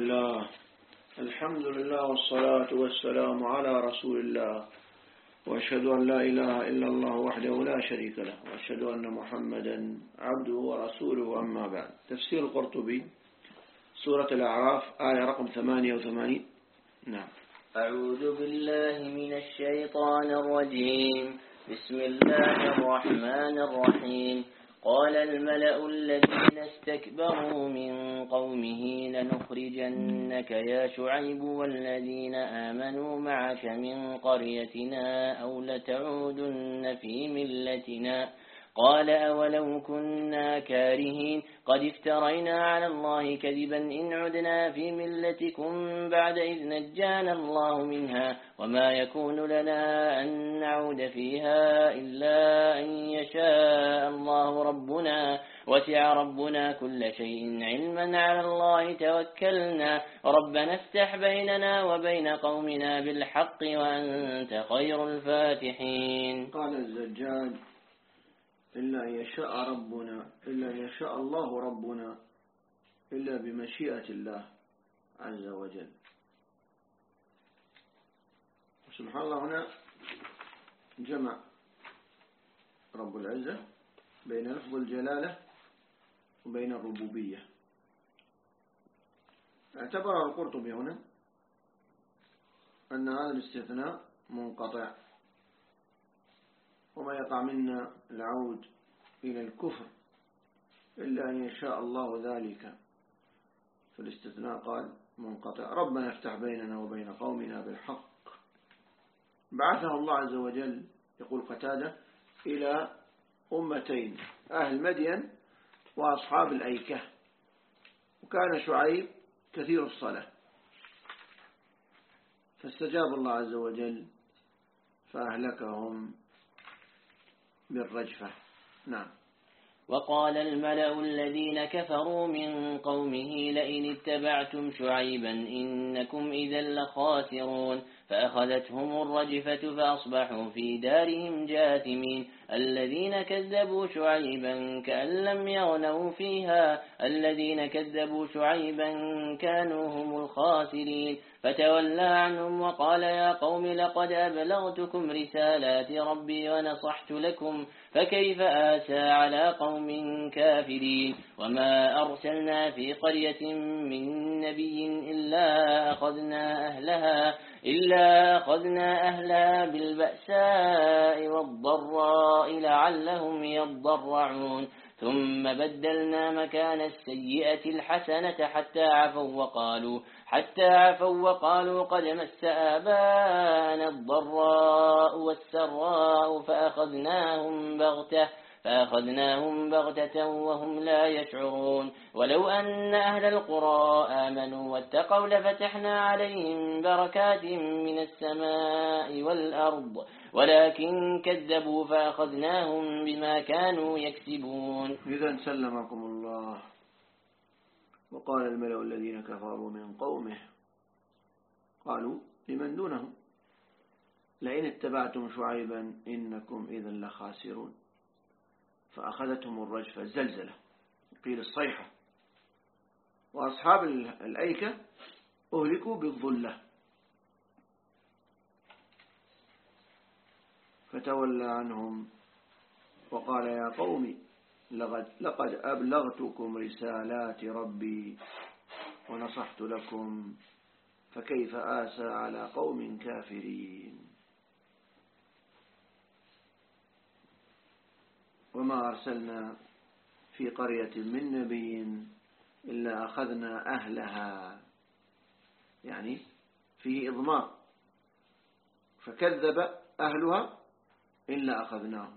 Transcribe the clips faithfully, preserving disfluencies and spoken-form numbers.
الله. الحمد لله والصلاة والسلام على رسول الله، وأشهد أن لا إله إلا الله وحده لا شريك له، وأشهد أن محمدا عبده ورسوله. أما بعد، تفسير القرطبي سورة الأعراف آية رقم ثمانية وثمانين. نعم. أعوذ بالله من الشيطان الرجيم. بسم الله الرحمن الرحيم. قال الملأ الذين استكبروا من قومه لنخرجنك يا شعيب والذين آمنوا معك من قريتنا أو لتعودن في ملتنا. قال أولو كنا كارهين قد افترينا على الله كذبا إن عدنا في ملتكم بعد إذ نجانا الله منها وما يكون لنا أن نعود فيها إلا أن يشاء الله ربنا وسع ربنا كل شيء علما على الله توكلنا ربنا افتح بيننا وبين قومنا بالحق وأنت خير الفاتحين. قال الزجاج: إلا أن يشاء ربنا، إلا أن يشاء الله ربنا، إلا بمشيئة الله عز وجل. سبحان الله، هنا جمع رب العزة بين لفظ الجلالة وبين الربوبية. اعتبر القرطبي هنا أن هذا الاستثناء منقطع، وما يقع منا العود إلى الكفر إلا أن يشاء الله ذلك. فالاستثناء قال منقطع. ربنا افتح بيننا وبين قومنا بالحق. بعثه الله عز وجل، يقول قتادة، إلى أمتين: أهل مدين وأصحاب الأيكة. وكان شعيب كثير الصلاة، فاستجاب الله عز وجل فأهلكهم بالرجفة. نعم. وقال الملأ الذين كفروا من قومه لئن اتبعتم شعيبا إنكم إذا لخاسرون فأخذتهم الرجفة فأصبحوا في دارهم جاثمين. الذين كذبوا شعيبا كأن لم يغنوا فيها الذين كذبوا شعيبا كانوا هم الخاسرين. فتولى عنهم وقال يا قوم لقد أبلغتكم رسالات ربي ونصحت لكم فكيف آسى على قوم كافرين. وما أرسلنا في قرية من نبي إلا أخذنا أهلها إلا أخذنا أهلها بالبأساء والضراء لعلهم يضرعون ثم بدلنا مكان السيئة الحسنة حتى عفوا وقالوا حتى عفوا وقالوا قد مس آباءنا الضراء والسراء فأخذناهم بغتة فأخذناهم بغتة وهم لا يشعرون. ولو أن أهل القرى آمنوا واتقوا لفتحنا عليهم بركات من السماء والأرض ولكن كذبوا فأخذناهم بما كانوا يكسبون. إذا سلمكم الله. وقال الملأ الذين كفروا من قومه، قالوا لمن دونهم: لئن اتبعتم شعيبا إنكم إذا لخاسرون. فأخذتهم الرجفة الزلزلة، قيل الصيحة. وأصحاب الأيكة أهلكوا بالظلة. فتولى عنهم وقال يا قوم لقد أبلغتكم رسالات ربي ونصحت لكم فكيف آسى على قوم كافرين. وما أرسلنا في قرية من نبي إلا أخذنا أهلها، يعني فيه إضمار، فكذب أهلها إلا أخذناهم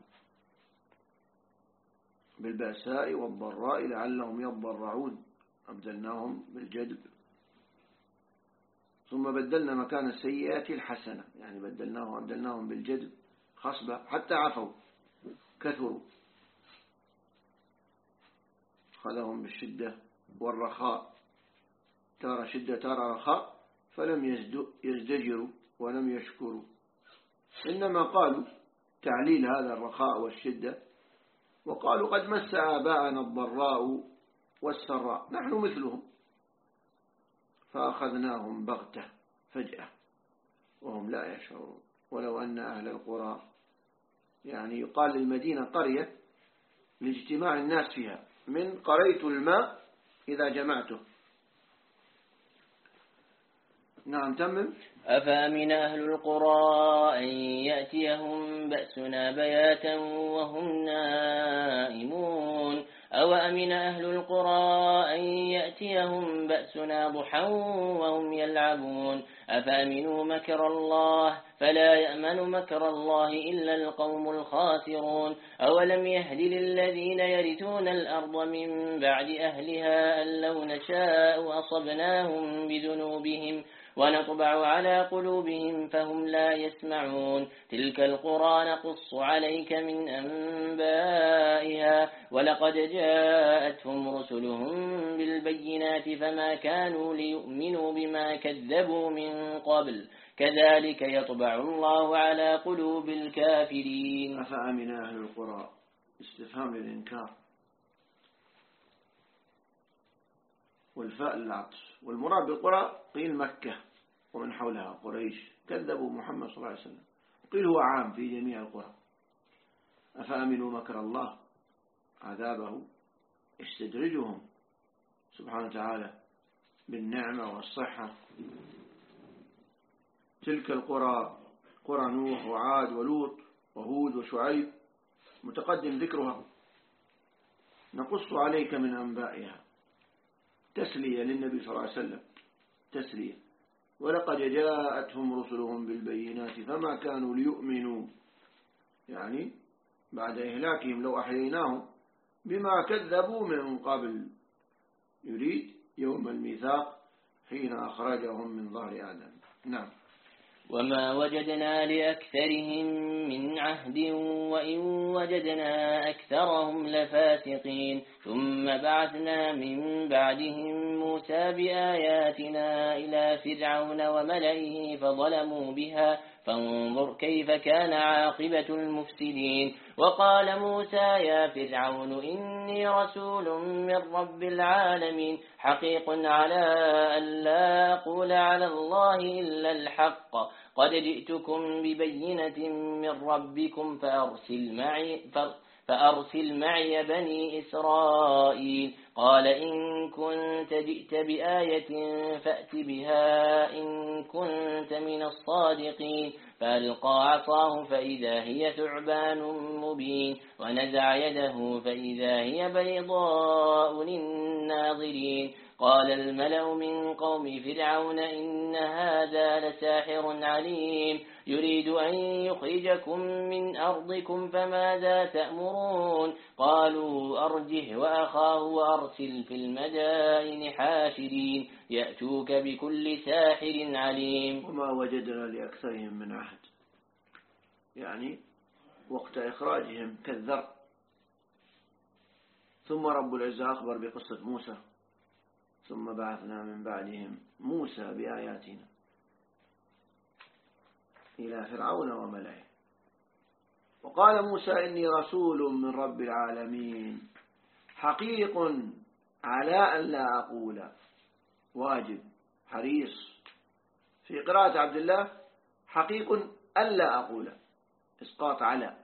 بالبأساء والضراء لعلهم يضرعون. أبدلناهم بالجدب. ثم بدلنا مكان السيئات الحسنة، يعني بدلناهم أبدلناهم بالجدب خصبة حتى عفوا كثروا. خذهم بالشدة والرخاء، ترى شدة ترى رخاء، فلم يزدجروا ولم يشكروا، إنما قالوا تعليل هذا الرخاء والشدة، وقالوا قد مس آباءنا الضراء والسراء نحن مثلهم. فأخذناهم بغتة فجأة وهم لا يشعرون. ولو أن أهل القرى، يعني يقال للمدينة قرية لاجتماع الناس فيها، من قريت الماء إذا جمعته. نعم تمم. أفأمن أهل القرى أن يأتيهم بأسنا بياتا وهم نائمون أو أمن أهل القرى أن يأتيهم بأسنا ضحى وهم يلعبون أفأمنوا مكر الله فلا يأمن مكر الله إلا القوم الخاسرون أولم يهد للذين يرثون الأرض من بعد أهلها أن لو نشاء أصبناهم بذنوبهم ونطبع على قلوبهم فهم لا يسمعون تلك القرى نقص عليك من أنبائها ولقد جاءتهم رسلهم بالبينات فما كانوا ليؤمنوا بما كذبوا من قبل كذلك يطبع الله على قلوب الكافرين. أفأمن أهل القرى استفهام للإنكار والفاء للعطف، والمراد بالقرى قيل مكة ومن حولها قريش كذبوا محمد صلى الله عليه وسلم، قيل هو عام في جميع القرى. أفأمنوا مكر الله عذابه استدرجهم سبحانه وتعالى بالنعمة والصحة. تلك القرى قرى نوح وعاد ولوط وهود وشعيب متقدم ذكرها، نقص عليك من أنبائها تسلية للنبي صلى الله عليه وسلم، تسلية. ولقد جاءتهم رسلهم بالبينات فما كانوا ليؤمنوا، يعني بعد إهلاكهم لو أحييناهم بما كذبوا من قبل، يريد يوم الميثاق حين أخرجهم من ظهر آدم. نعم. وما وجدنا لأكثرهم من عهد وإن وجدنا أكثرهم لفاسقين ثم بعثنا من بعدهم موسى بآياتنا إلى فرعون وملئه فظلموا بها فانظر كيف كان عاقبة المفسدين. وقال موسى يا فرعون إني رسول من رب العالمين حقيق على أن لا أقول على الله إلا الحق قد جئتكم ببينة من ربكم فأرسل معي فأرسل معي بني إسرائيل. قال إن كنت جئت بآية فأت بها إن كنت من الصادقين. فألقى عصاه فإذا هي ثعبان مبين ونزع يده فإذا هي بيضاء للناظرين. قال الملأ من قوم فرعون إن هذا لساحر عليم يريد أن يخرجكم من أرضكم فماذا تأمرون. قالوا أرجه وأخاه وأرسل في المدائن حاشرين يأتوك بكل ساحر عليم. وما وجدنا لأكثرهم من عهد، يعني وقت إخراجهم كالذر. ثم رب العزة أخبر بقصة موسى ثم بعثنا من بعدهم موسى بآياتنا إلى فرعون وملئه. وقال موسى إني رسول من رب العالمين حقيق على أن لا أقول، واجب حريص. في قراءة عبد الله حقيق ألا أقول، إسقاط على.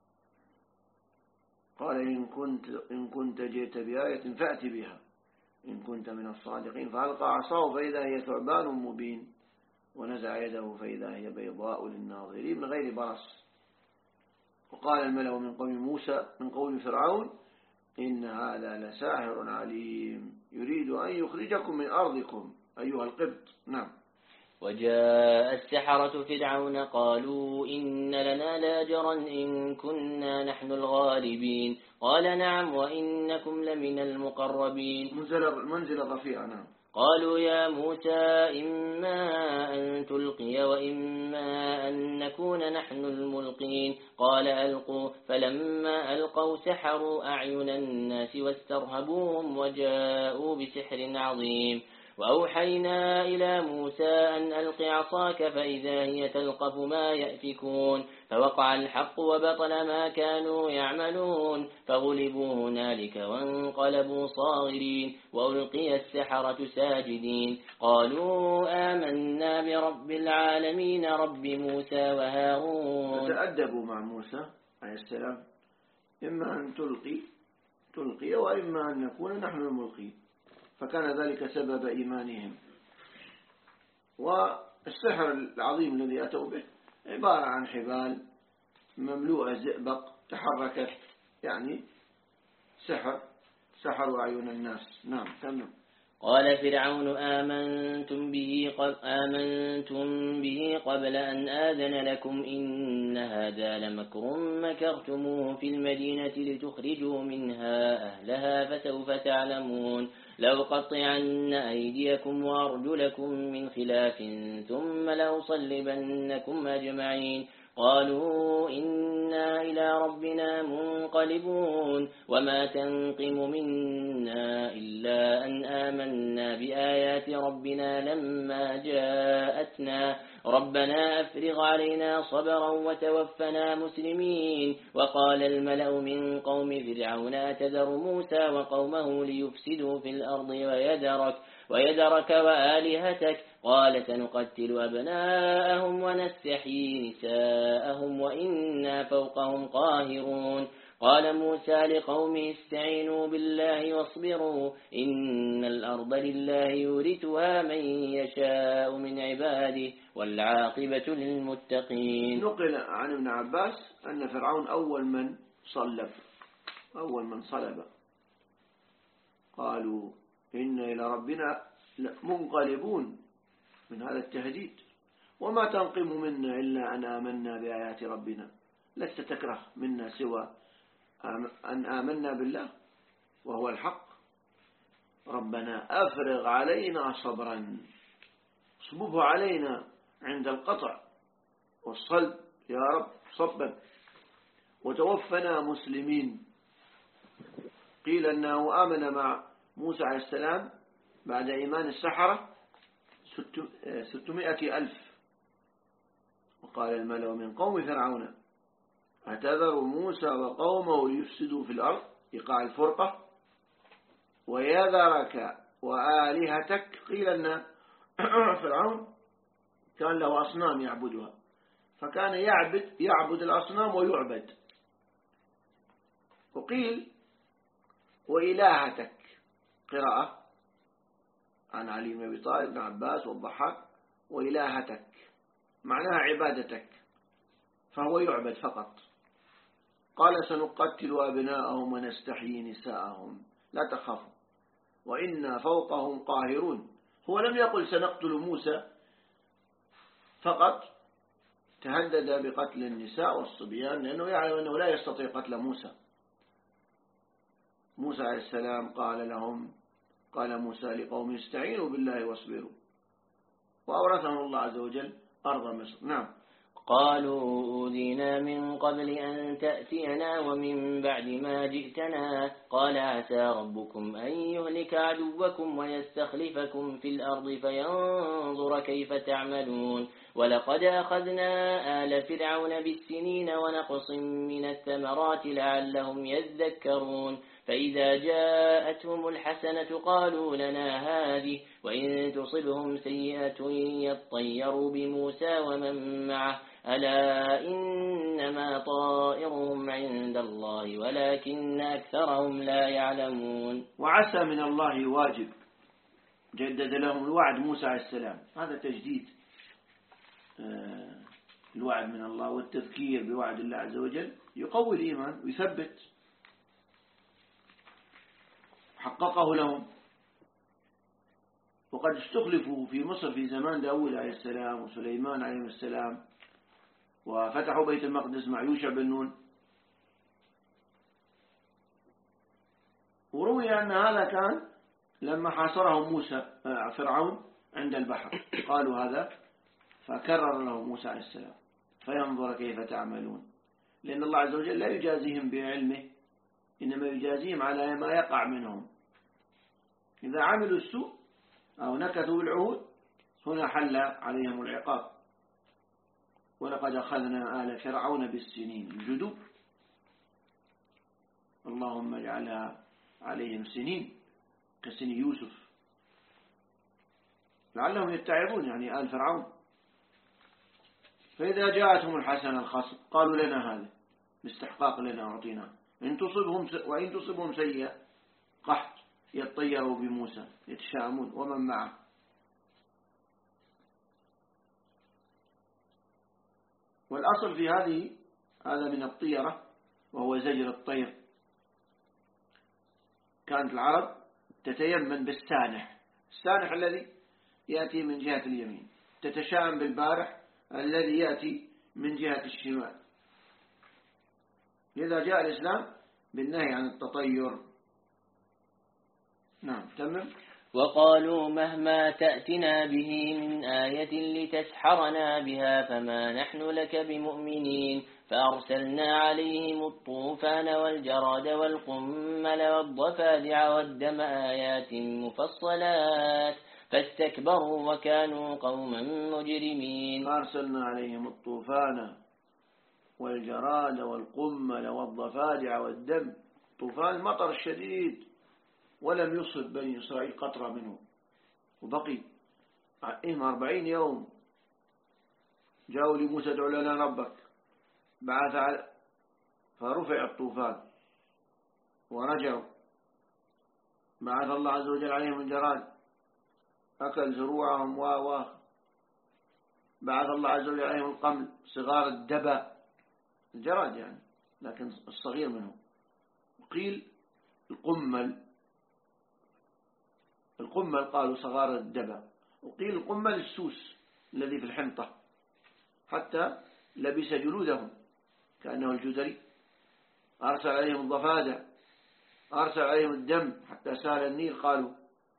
قال إن كنت, إن كنت جئت بآية فأت بها إن كنت من الصادقين. فألقى عصاه فإذا هي ثعبان مبين ونزع يده فإذا هي بيضاء للناظرين من غير برص. وقال الملأ من قوم موسى من قوم فرعون إن هذا لساحر عليم يريد أن يخرجكم من أرضكم أيها القبط. نعم. وجاء السحرة فرعون قالوا إن لنا لأجرا إن كنا نحن الغالبين. قال نعم وإنكم لمن المقربين. منزل رفيع. نعم. قالوا يا موسى إما أن تلقي وإما أن نكون نحن الملقين. قال ألقوا فلما ألقوا سحروا أعين الناس واسترهبوهم وجاءوا بسحر عظيم. وأوحينا إلى موسى أن ألق عصاك فإذا هي تلقف ما يأفكون فوقع الحق وبطل ما كانوا يعملون فغلبوا هنالك وانقلبوا صاغرين وألقي السحرة ساجدين قالوا آمنا برب العالمين رب موسى وهارون. فتأدبوا مع موسى عليه السلام، إما أن تلقي تلقي وإما أن نكون نحن الملقين، فكان ذلك سبب إيمانهم. والسحر العظيم الذي أتوا به عبارة عن حبال مملوءة زئبق تحركت، يعني سحر سحروا أعين الناس. نعم تمام. قال فرعون آمنتم به قبل, آمنتم به قبل أن آذن لكم إن هذا لمكر مكرتموه في المدينة لتخرجوا منها أهلها فسوف تعلمون لو قطعن أيديكم وأرجلكم من خلاف ثم لأصلبنكم أجمعين قالوا إنا إلى ربنا منقلبون وما تنقم منا إلا أن آمنا بآيات ربنا لما جاءتنا ربنا أفرغ علينا صبرا وتوفنا مسلمين. وقال الملأ من قوم فرعون أتذر موسى وقومه ليفسدوا في الأرض ويذرك ويذرك وآلهتك قال سنقتل أبناءهم ونستحيي نساءهم وإنا فوقهم قاهرون. قال موسى لقومه استعينوا بالله واصبروا إن الأرض لله يورثها من يشاء من عباده والعاقبة للمتقين. نقل عن ابن عباس أن فرعون أول من صلب أول من صلب قالوا إن إلى ربنا منقلبون من هذا التهديد وما تنقم منا إلا أن آمنا بآيات ربنا. لست تكره منا سوى أن آمنا بالله وهو الحق. ربنا أفرغ علينا صبرا، صبه علينا عند القطع والصلب يا رب صبا، وتوفنا مسلمين. قيل أنه آمن مع موسى عليه السلام بعد إيمان السحرة ستمائة ألف. وقال الملأ من قوم فرعون أتذر موسى وقومه ليفسدوا في الأرض إيقاع الفرقة ويذرك وآلهتك. قيل أن فرعون كان له أصنام يعبدها، فكان يعبد يعبد الأصنام ويعبد. وقيل وإلهتك قراءة عن علي بن أبي طالب بن عباس والضحاك وإلهتك معناها عبادتك، فهو يعبد فقط. قال سنقتل أبناءهم ونستحيي نساءهم لا تخافوا وإنا فوقهم قاهرون. هو لم يقل سنقتل موسى فقط، تهدد بقتل النساء والصبيان لأنه يعلم أنه لا يستطيع قتل موسى. موسى عليه السلام قال لهم قال موسى لقوم استعينوا بالله واصبروا، وأورثهم الله عز وجل أرض مصر. نعم. قالوا أوذينا من قبل أن تأتينا ومن بعد ما جئتنا قال عسى ربكم أن يهلك عدوكم ويستخلفكم في الأرض فينظر كيف تعملون ولقد أخذنا آل فرعون بالسنين ونقص من الثمرات لعلهم يذكرون فإذا جاءتهم الحسنة قالوا لنا هذه وإن تصبهم سيئة يطيروا بموسى ومن معه ألا إنما طائرهم عند الله ولكن أكثرهم لا يعلمون. وعسى من الله واجب، جدد لهم الوعد موسى عليه السلام، هذا تجديد الوعد من الله والتذكير بوعد الله عز وجل يقوي الإيمان ويثبت. حققه لهم. وقد استخلفوا في مصر في زمان داود عليه السلام وسليمان عليه السلام، وفتحوا بيت المقدس مع يوشع بن نون. وروي أن هذا كان لما حاصرهم موسى فرعون عند البحر قالوا هذا، فكرر لهم موسى عليه السلام فينظر كيف تعملون، لأن الله عز وجل لا يجازيهم بعلمه إنما يجازيهم على ما يقع منهم. إذا عملوا السوء أو نكثوا بالعهود هنا حل عليهم العقاب. ولقد أخذنا آل فرعون بالسنين الجدب، اللهم اجعلها عليهم سنين كسن يوسف لعلهم يتعظون، يعني آل فرعون. فإذا جاءتهم الحسنة الخاصة قالوا لنا هذا باستحقاق لنا أعطينا، إن تصبهم وإن تصبهم سيئة قحط يطيروا بموسى يتشاءمون ومن معه. والأصل في هذه هذا من الطيرة وهو زجر الطير. كانت العرب تتيمن بالسانح، السانح الذي يأتي من جهة اليمين، تتشاءم بالبارح الذي يأتي من جهة الشمال. لذا جاء الإسلام بالنهي عن التطير. نعم تمام. وقالوا مهما تأتنا به من آية لتسحرنا بها فما نحن لك بمؤمنين، فأرسلنا عليهم الطوفان والجراد والقمل والضفادع والدم آيات مفصلات فاستكبروا وكانوا قوما مجرمين. فأرسلنا عليهم الطوفان والجراد والقمل والضفادع والدم. طوفان المطر الشديد ولم يصب بني إسرائيل قطرة منه، وبقي إهم أربعين يوم. جاءوا لموسى ادع لنا ربك، بعث على فرفع الطوفان ورجعوا، بعث الله عز وجل عليهم الجراد أكل زروعهم و بعث الله عز وجل عليهم القمل صغار الدبا، الجراد يعني لكن الصغير منه. وقيل القمل، القمل قالوا صغار الدبا، وقيل القمل السوس الذي في الحنطة حتى لبس جلودهم كأنه الجدري. أرسل عليهم الضفادع، أرسل عليهم الدم حتى سال النيل، قالوا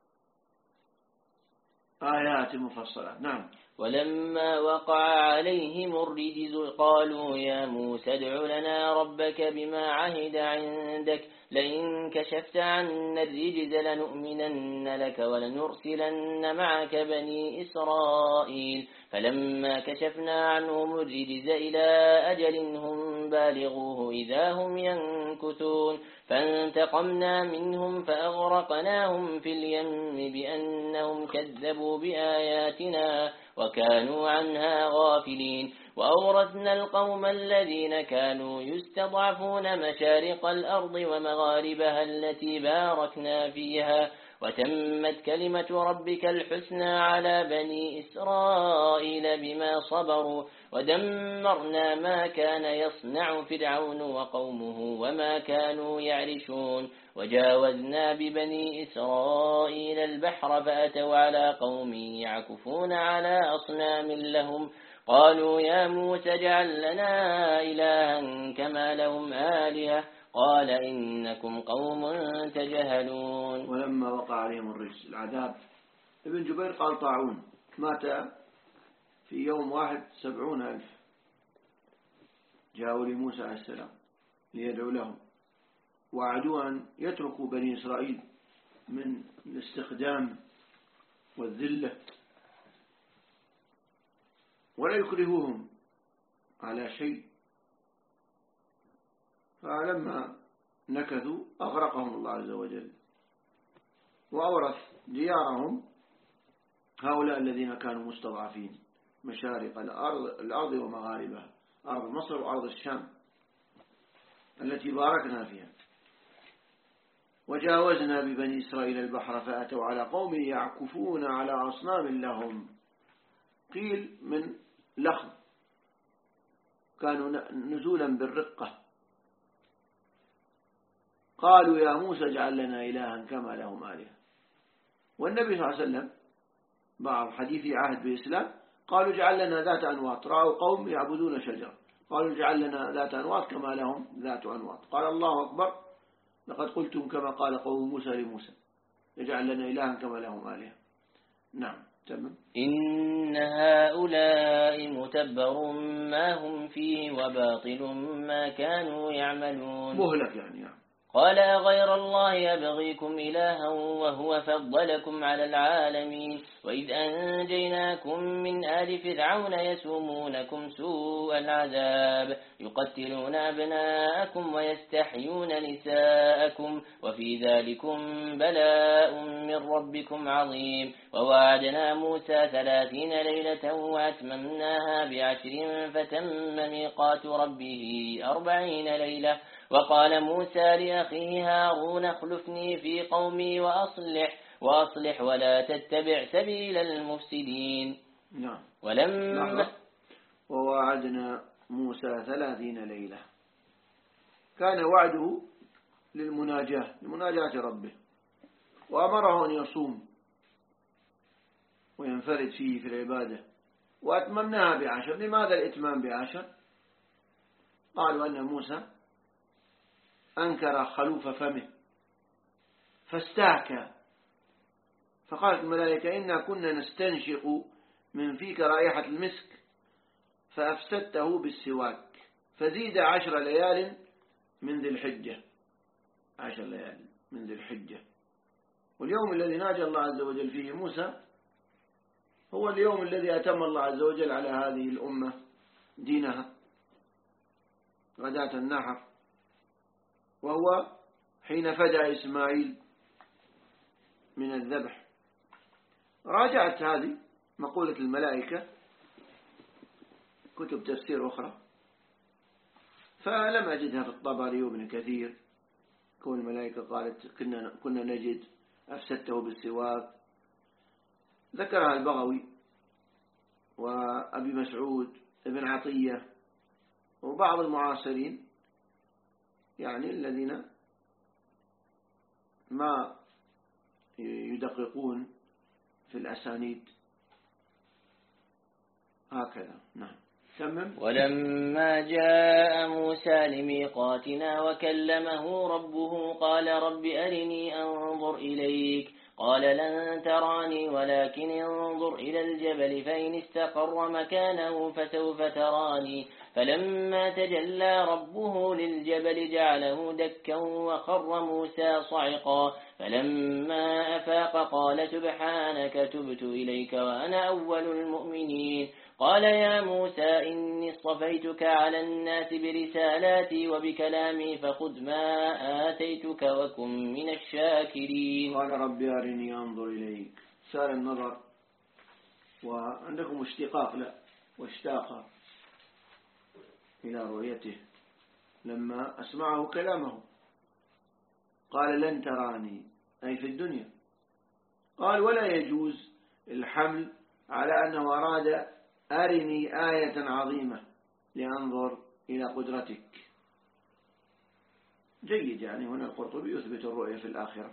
آيات مفصلة. نعم. ولما وقع عليهم الرجز قالوا يا موسى ادع لنا ربك بما عهد عندك لئن كشفت عنا الرجز لنؤمنن لك ولنرسلن معك بني إسرائيل. فلما كشفنا عنهم الرجز إلى أجل هم بالغوه إذا هم ينكثون فانتقمنا منهم فأغرقناهم في اليم بأنهم كذبوا بآياتنا وكانوا عنها غافلين. وأورثنا القوم الذين كانوا يستضعفون مشارق الأرض ومغاربها التي باركنا فيها وتمت كلمة ربك الحسنى على بني إسرائيل بما صبروا ودمرنا ما كان يصنع فرعون وقومه وما كانوا يعرشون. وجاوزنا ببني إسرائيل البحر فأتوا على قوم يعكفون على أصنام لهم قالوا يا موسى اجعل لنا إلها كما لهم آلهة قال إنكم قوم تجهلون. ولما وقع عليهم الرجس العذاب، ابن جبير قال طاعون مات في يوم واحد سبعون ألف. جاءوا لموسى عليه السلام ليدعو لهم وعدوا أن يتركوا بني إسرائيل من الاستخدام والذلة ولا يكرهوهم على شيء. فلما نكثوا أغرقهم الله عز وجل وأورث ديارهم هؤلاء الذين كانوا مستضعفين مشارق الأرض, الأرض ومغاربها، أرض مصر وأرض الشام التي باركنا فيها. وجاوزنا ببني إسرائيل البحر فأتوا على قوم يعكفون على أصنام لهم. قيل من لخم، كانوا نزولا بالرقة. قالوا يا موسى اجعل لنا إلها كما لهم آلهة. والنبي صلى الله عليه وسلم بعض حديثي عهد بالإسلام قالوا اجعل لنا ذات أنواط، رأوا قوم يعبدون شجرة قالوا اجعل لنا ذات أنواط كما لهم ذات أنواط. قال الله أكبر لقد قلتم كما قال قوم موسى لموسى اجعل لنا إلها كما لهم آلهة. نعم تمام. إن هؤلاء متبر ما هم فيه وباطل ما كانوا يعملون. مهلك يعني, يعني. قال أغير الله أبغيكم إلها وهو فضلكم على العالمين وإذ أنجيناكم من آل فرعون يسومونكم سوء العذاب يقتلون أبناءكم ويستحيون نساءكم وفي ذلكم بلاء من ربكم عظيم ووعدنا موسى ثلاثين ليلة وأتممناها بعشر فتم ميقات ربه أربعين ليلة وقال موسى لأخيه هارون اخلفني في قومي وأصلح وأصلح ولا تتبع سبيل المفسدين. نعم. ولما ووعدنا موسى ثلاثين ليلة، كان وعده للمناجاة لمناجاة ربه، وأمره أن يصوم وينفرد فيه في العبادة، وأتممناها بعشر. لماذا الإتمام بعشر؟ قالوا أن موسى أنكر خلوف فمه فاستاكى، فقالت الملائكة إنا كنا نستنشق من فيك رائحة المسك فأفسدته بالسواك، فزيد عشر ليال من ذي الحجة، عشر ليال من ذي الحجة. واليوم الذي ناجى الله عز وجل فيه موسى هو اليوم الذي أتم الله عز وجل على هذه الأمة دينها، غداة النحر، وهو حين فدى إسماعيل من الذبح. راجعت هذه مقولة الملائكة كتب تفسير أخرى، فلم أجدها في الطبري وابن كثير، كون الملائكة قالت كنا, كنا نجد أفسدته بالسواك. ذكرها البغوي وأبي مسعود ابن عطية وبعض المعاصرين، يعني الذين ما يدققون في الأسانيد هكذا. نعم. تمام. ولما جاء موسى لميقاتنا وكلمه ربه قال رب أرني أنظر إليك قال لن تراني ولكن انظر إلى الجبل فإن استقر مكانه فسوف تراني فلما تجلى ربه للجبل جعله دكا وخر موسى صعقا فلما أفاق قال سبحانك تبت إليك وأنا أول المؤمنين. قال يا موسى إني اصطفيتك على الناس برسالاتي وبكلامي فخذ ما آتيتك وكن من الشاكرين. قال رب أرني أنظر إليك، سار النظر، وعندكم اشتقاق لا واشتاق إلى رؤيته لما أسمعه كلامه. قال لن تراني أي في الدنيا. قال ولا يجوز الحمل على أنه أراد أرني آية عظيمة لأنظر إلى قدرتك. جيد، يعني هنا القرطبي يثبت الرؤية في الآخرة.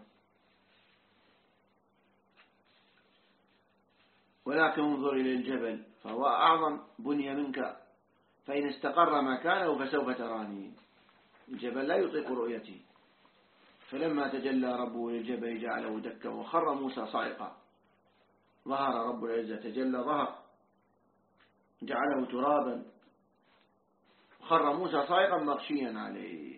ولكن انظر إلى الجبل فهو أعظم بني منك فإن استقر مكانه فسوف تراني. الجبل لا يطيق رؤيتي. فلما تجلى ربه للجبل جعله دكا وخر موسى صعقا. ظهر رب العزة، تجلى ظهر، جعله ترابا، خر موسى صعقا مغشيا عليه.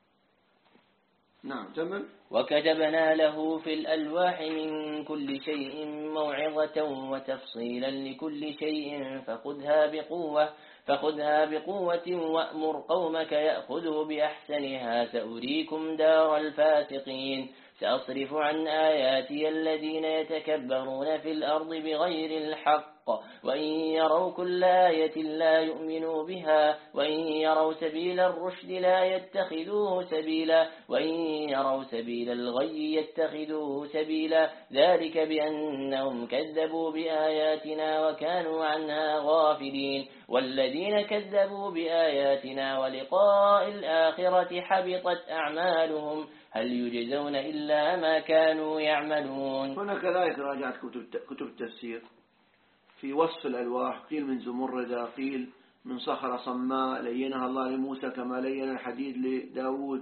نعم. تمام. وكتبنا له في الألواح من كل شيء موعظة وتفصيلا لكل شيء فخذها بقوة فخذها بقوة وأمر قومك يأخذوا بأحسنها سأريكم دار الفاسقين. سأصرف عن آياتي الذين يتكبرون في الأرض بغير الحق وإن يروا كل آية لا يؤمنوا بها وإن يروا سبيل الرشد لا يتخذوه سبيلا وإن يروا سبيل الغي يتخذوه سبيلا ذلك بأنهم كذبوا بآياتنا وكانوا عنها غافلين. والذين كذبوا بآياتنا ولقاء الآخرة حبطت أعمالهم هل يجزون إلا ما كانوا يعملون. هنا كذلك راجعت كتب التفسير في وصف الألواح، قيل من زمردة، قيل من صخرة صماء لينها الله لموسى كما لين الحديد لداود.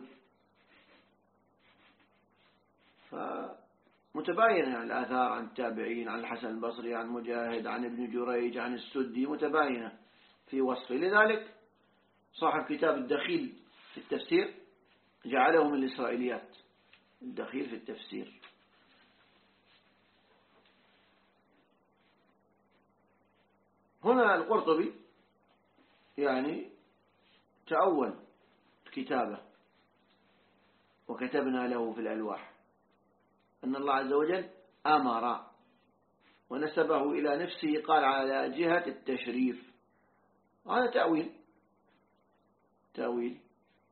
فمتباينة الآثار عن التابعين، عن الحسن البصري، عن مجاهد، عن ابن جريج، عن السدي، متباينة في وصفه. لذلك صاحب كتاب الدخيل في التفسير جعله من الإسرائيليات الدخيل في التفسير. هنا القرطبي يعني تأول كتابه وكتبنا له في الألواح أن الله عز وجل أمر، ونسبه إلى نفسه قال على جهة التشريف. هذا تأويل تأويل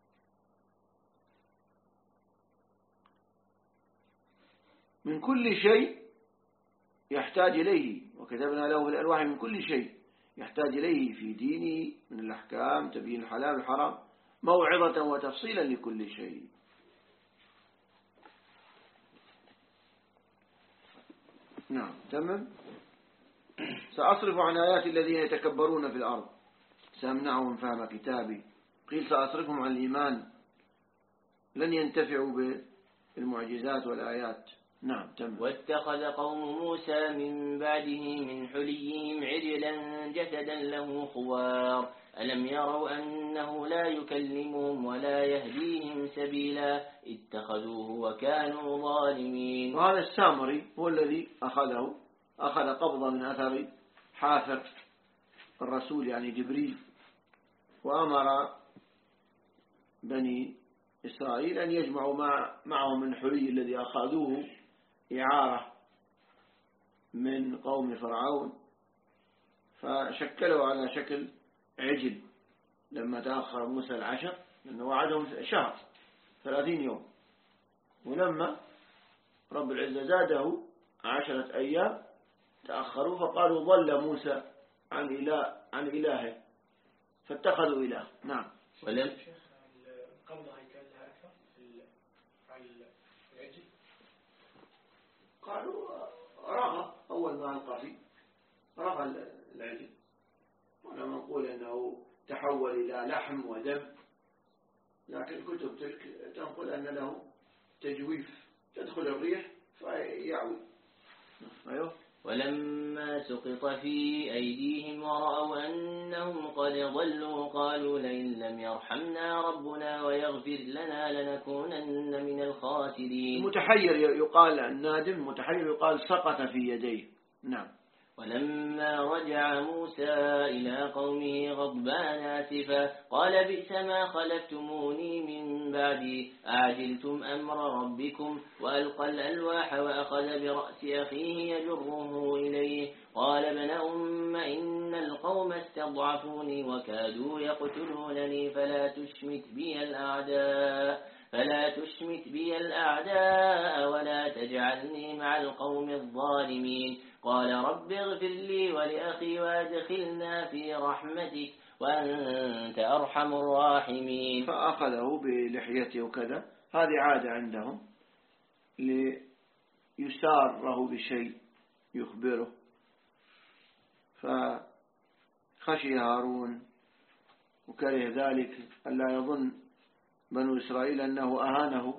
من كل شيء يحتاج إليه، وكتبنا له في الألواح من كل شيء يحتاج إليه في دينه من الأحكام، تبيين الحلال والحرام، موعظة وتفصيلا لكل شيء. نعم تمام. سأصرف عن آيات الذين يتكبرون في الأرض سأمنعهم فهم كتابي. قيل سأصرفهم عن الإيمان، لن ينتفعوا بالمعجزات والآيات. نعم تمام. واتخذ قوم موسى من بعده من حليهم عجلا جسدا له خوار ألم يروا أنه لا يكلمهم ولا يهديهم سبيلا اتخذوه وكانوا ظالمين. وهذا السامري هو الذي أخذه أخذ قبضة من أثر حافر الرسول يعني جبريل، وأمر بني إسرائيل أن يجمعوا مع معهم من حلي الذي أخذوه إعارة من قوم فرعون، فشكلوا على شكل عجل لما تأخر موسى العشر، لأنه وعدهم شهر ثلاثين يوم، ولما رب العزة زاده عشرة أيام تأخروا فقالوا ضل موسى عن إله عن إلهه فاتخذوا إله. نعم. ولم القبضة هي كان لها أكثر على العجل. قالوا رغى أول ما ألقى فيه رغى العجل، ولما نقول أنه تحول إلى لحم ودم، لكن كتب تلك تنقل أن له تجويف، تدخل الريح فيعوي. أيوه. ولما سقط في أيديهم ورأوا أنهم قد ضلوا قالوا لئن لم يرحمنا ربنا ويغفر لنا لنكونن من الخاسرين. المتحير يقال النادم، متحير يقال سقط في يديه. نعم. ولما رجع موسى إلى قومه غضبان آسفا قال بئس ما خلفتموني من بعدي أعجلتم أمر ربكم وألقى الألواح وأخذ برأس أخيه يجره إليه قال ابن أم إن القوم استضعفوني وكادوا يقتلونني فلا تشمت بي الأعداء فلا تشمت بي الأعداء ولا تجعلني مع القوم الظالمين. قال رب اغفر لي ولأخي وادخلنا في رحمتك وأنت أرحم الراحمين. فأخذه بلحيته وكذا، هذه عادة عندهم ليساره بشيء يخبره، فخشي هارون وكره ذلك ألا يظن بنو إسرائيل أنه أهانه،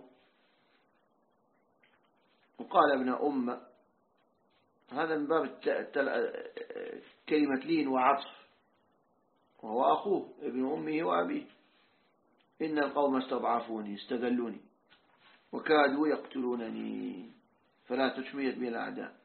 وقال ابن أم، هذا من باب كلمة لين وعطف، وهو أخوه ابن أمه وأبيه، إن القوم استضعفوني استذلوني وكادوا يقتلونني فلا تشميت بي الأعداء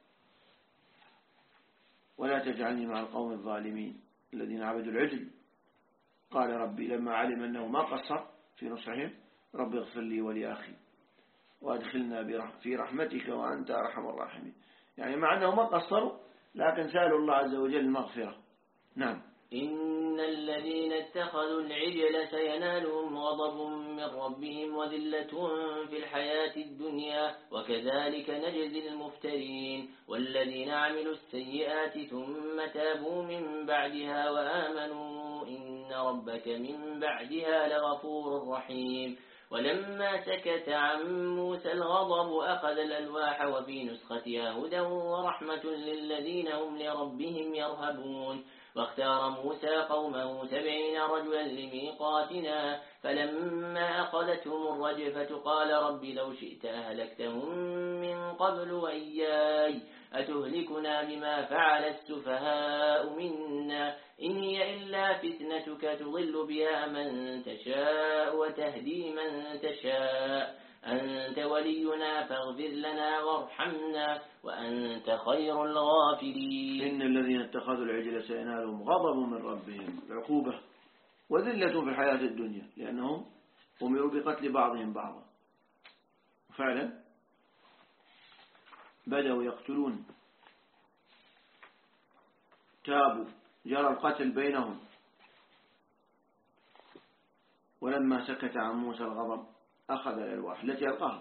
ولا تجعلني مع القوم الظالمين الذين عبدوا العجل. قال ربي لما علم أنه ما قصر في نصحهم رب اغفر لي ولأخي وادخلنا في رحمتك وأنت أرحم الراحمين، يعني مع أنه ما قصروا لكن سألوا الله عز وجل المغفرة. نعم. إن الذين اتخذوا العجل سينالهم غضب من ربهم وذلة في الحياة الدنيا وكذلك نجزي المفترين. والذين عملوا السيئات ثم تابوا من بعدها وآمنوا إن ربك من بعدها لغفور رحيم. ولما سكت عن موسى الغضب أخذ الألواح وفي نسختها هدى ورحمة للذين هم لربهم يرهبون. واختار موسى قومه سبعين رجلا لميقاتنا فلما أخذتهم الرجفة قال رب لو شئت أهلكتهم من قبل وإياي أتهلكنا بما فعل السفهاء منا إن هي إلا فتنتك تضل بها من تشاء وتهدي من تشاء أنت ولينا فاغفر لنا وارحمنا وأنت خير الغافرين. إن الذين اتخذوا العجل سينالهم غضب من ربهم العقوبة وذلة في الحياة الدنيا لأنهم أمروا بقتل بعضهم بعضا وفعلا بدأوا يقتلون تابوا جرى القتل بينهم. ولما سكت عن موسى الغضب أخذ الألواح التي ألقاها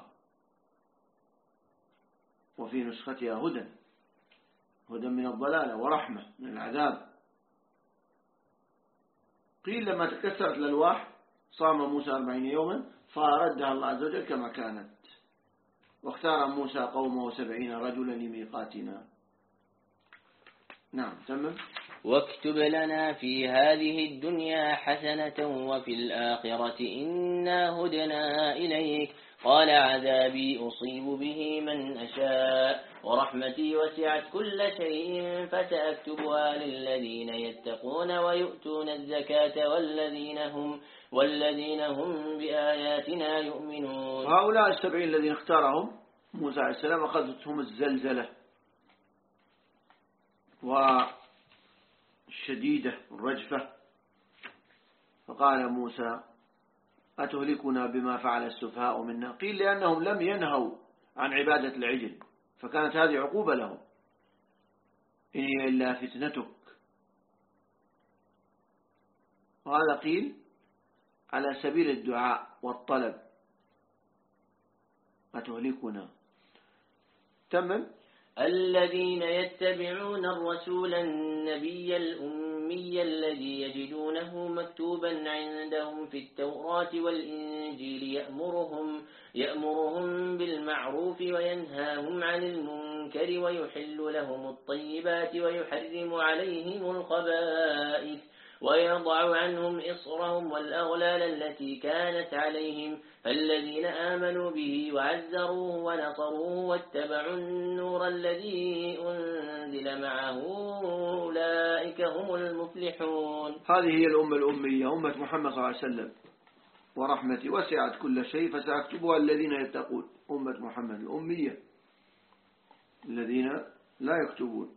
وفي نسختها هدى هدى من الضلالة ورحمة من العذاب. قيل لما تكسرت الألواح صام موسى أربعين يوما فردها الله عز وجل كما كانت واختار موسى قومه سبعين رجلا لميقاتنا. نعم تمام. واكتب لنا في هذه الدنيا حسنة وفي الآخرة إنا هدنا إليك قال عذابي أصيب به من أشاء ورحمتي وسعت كل شيء فسأكتبها للذين يتقون ويؤتون الزكاة والذين هم والذين هم بآياتنا يؤمنون. وهؤلاء السبعين الذين اختارهم موسى عليه السلام أخذتهم الزلزلة وشديدة الرجفة فقال موسى أتهلكنا بما فعل السفهاء منا. قيل لأنهم لم ينهوا عن عبادة العجل فكانت هذه عقوبة لهم إن هي إلا فتنتك. وهذا قيل على سبيل الدعاء والطلب أتهلكنا. تمم. الذين يتبعون الرسول النبي الأمي الذي يجدونه مكتوبا عندهم في التوراة والإنجيل يأمرهم, يأمرهم بالمعروف وينهاهم عن المنكر ويحل لهم الطيبات ويحرم عليهم الخبائث ويضع عنهم إصرهم والأغلال التي كانت عليهم فالذين آمنوا به وعزروه ونصروه واتبعوا النور الذي أنزل معه أولئك هم المفلحون. هذه هي الأمة الأمية أمة محمد صلى الله عليه وسلم ورحمتي وسعت كل شيء فسأكتبها الذين يتقون. أمة محمد الأمية الذين لا يكتبون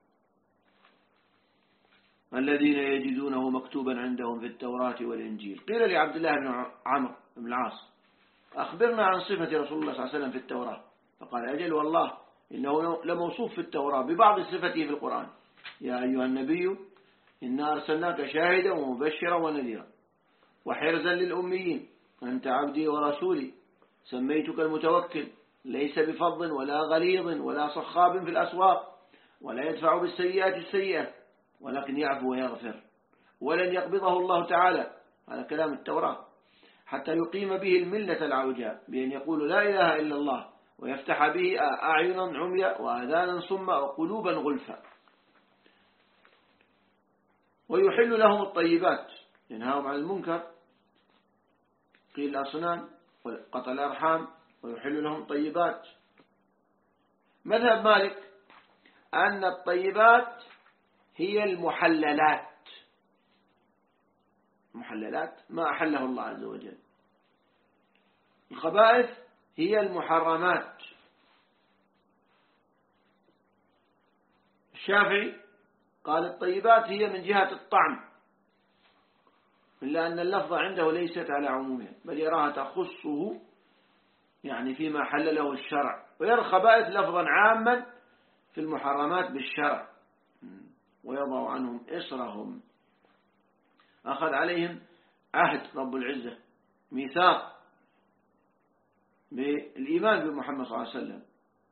الذين يجدونه مكتوبا عندهم في التوراة والإنجيل. قيل لعبد الله بن عمرو بن العاص أخبرنا عن صفة رسول الله صلى الله عليه وسلم في التوراة فقال أجل والله إنه لموصوف في التوراة ببعض صفته في القرآن يا أيها النبي إنا أرسلناك شاهدا ومبشرا ونذيرا وحرزا للأميين أنت عبدي ورسولي سميتك المتوكل ليس بفظ ولا غليظ ولا صخاب في الأسواق ولا يدفع بالسيئات السيئة ولكن يعفو ويغفر ولن يقبضه الله تعالى هذا كلام التوراة حتى يقيم به الملة العوجاء بأن يقول لا إله إلا الله ويفتح به أعينا عميا وآذانا صما وقلوبا غلفا ويحل لهم الطيبات ينهاهم عن المنكر قيل الأصنام وقتل الأرحام ويحل لهم الطيبات. مذهب مالك أن الطيبات هي المحللات محللات ما أحله الله عز وجل. الخبائث هي المحرمات. الشافعي قال الطيبات هي من جهة الطعم إلا أن اللفظ عنده ليست على عمومها بل يراها تخصه يعني فيما حلله الشرع ويرى الخبائث لفظا عاما في المحرمات بالشرع ويضع عنهم إصرهم أخذ عليهم عهد رب العزة ميثاق بالإيمان بمحمد صلى الله عليه وسلم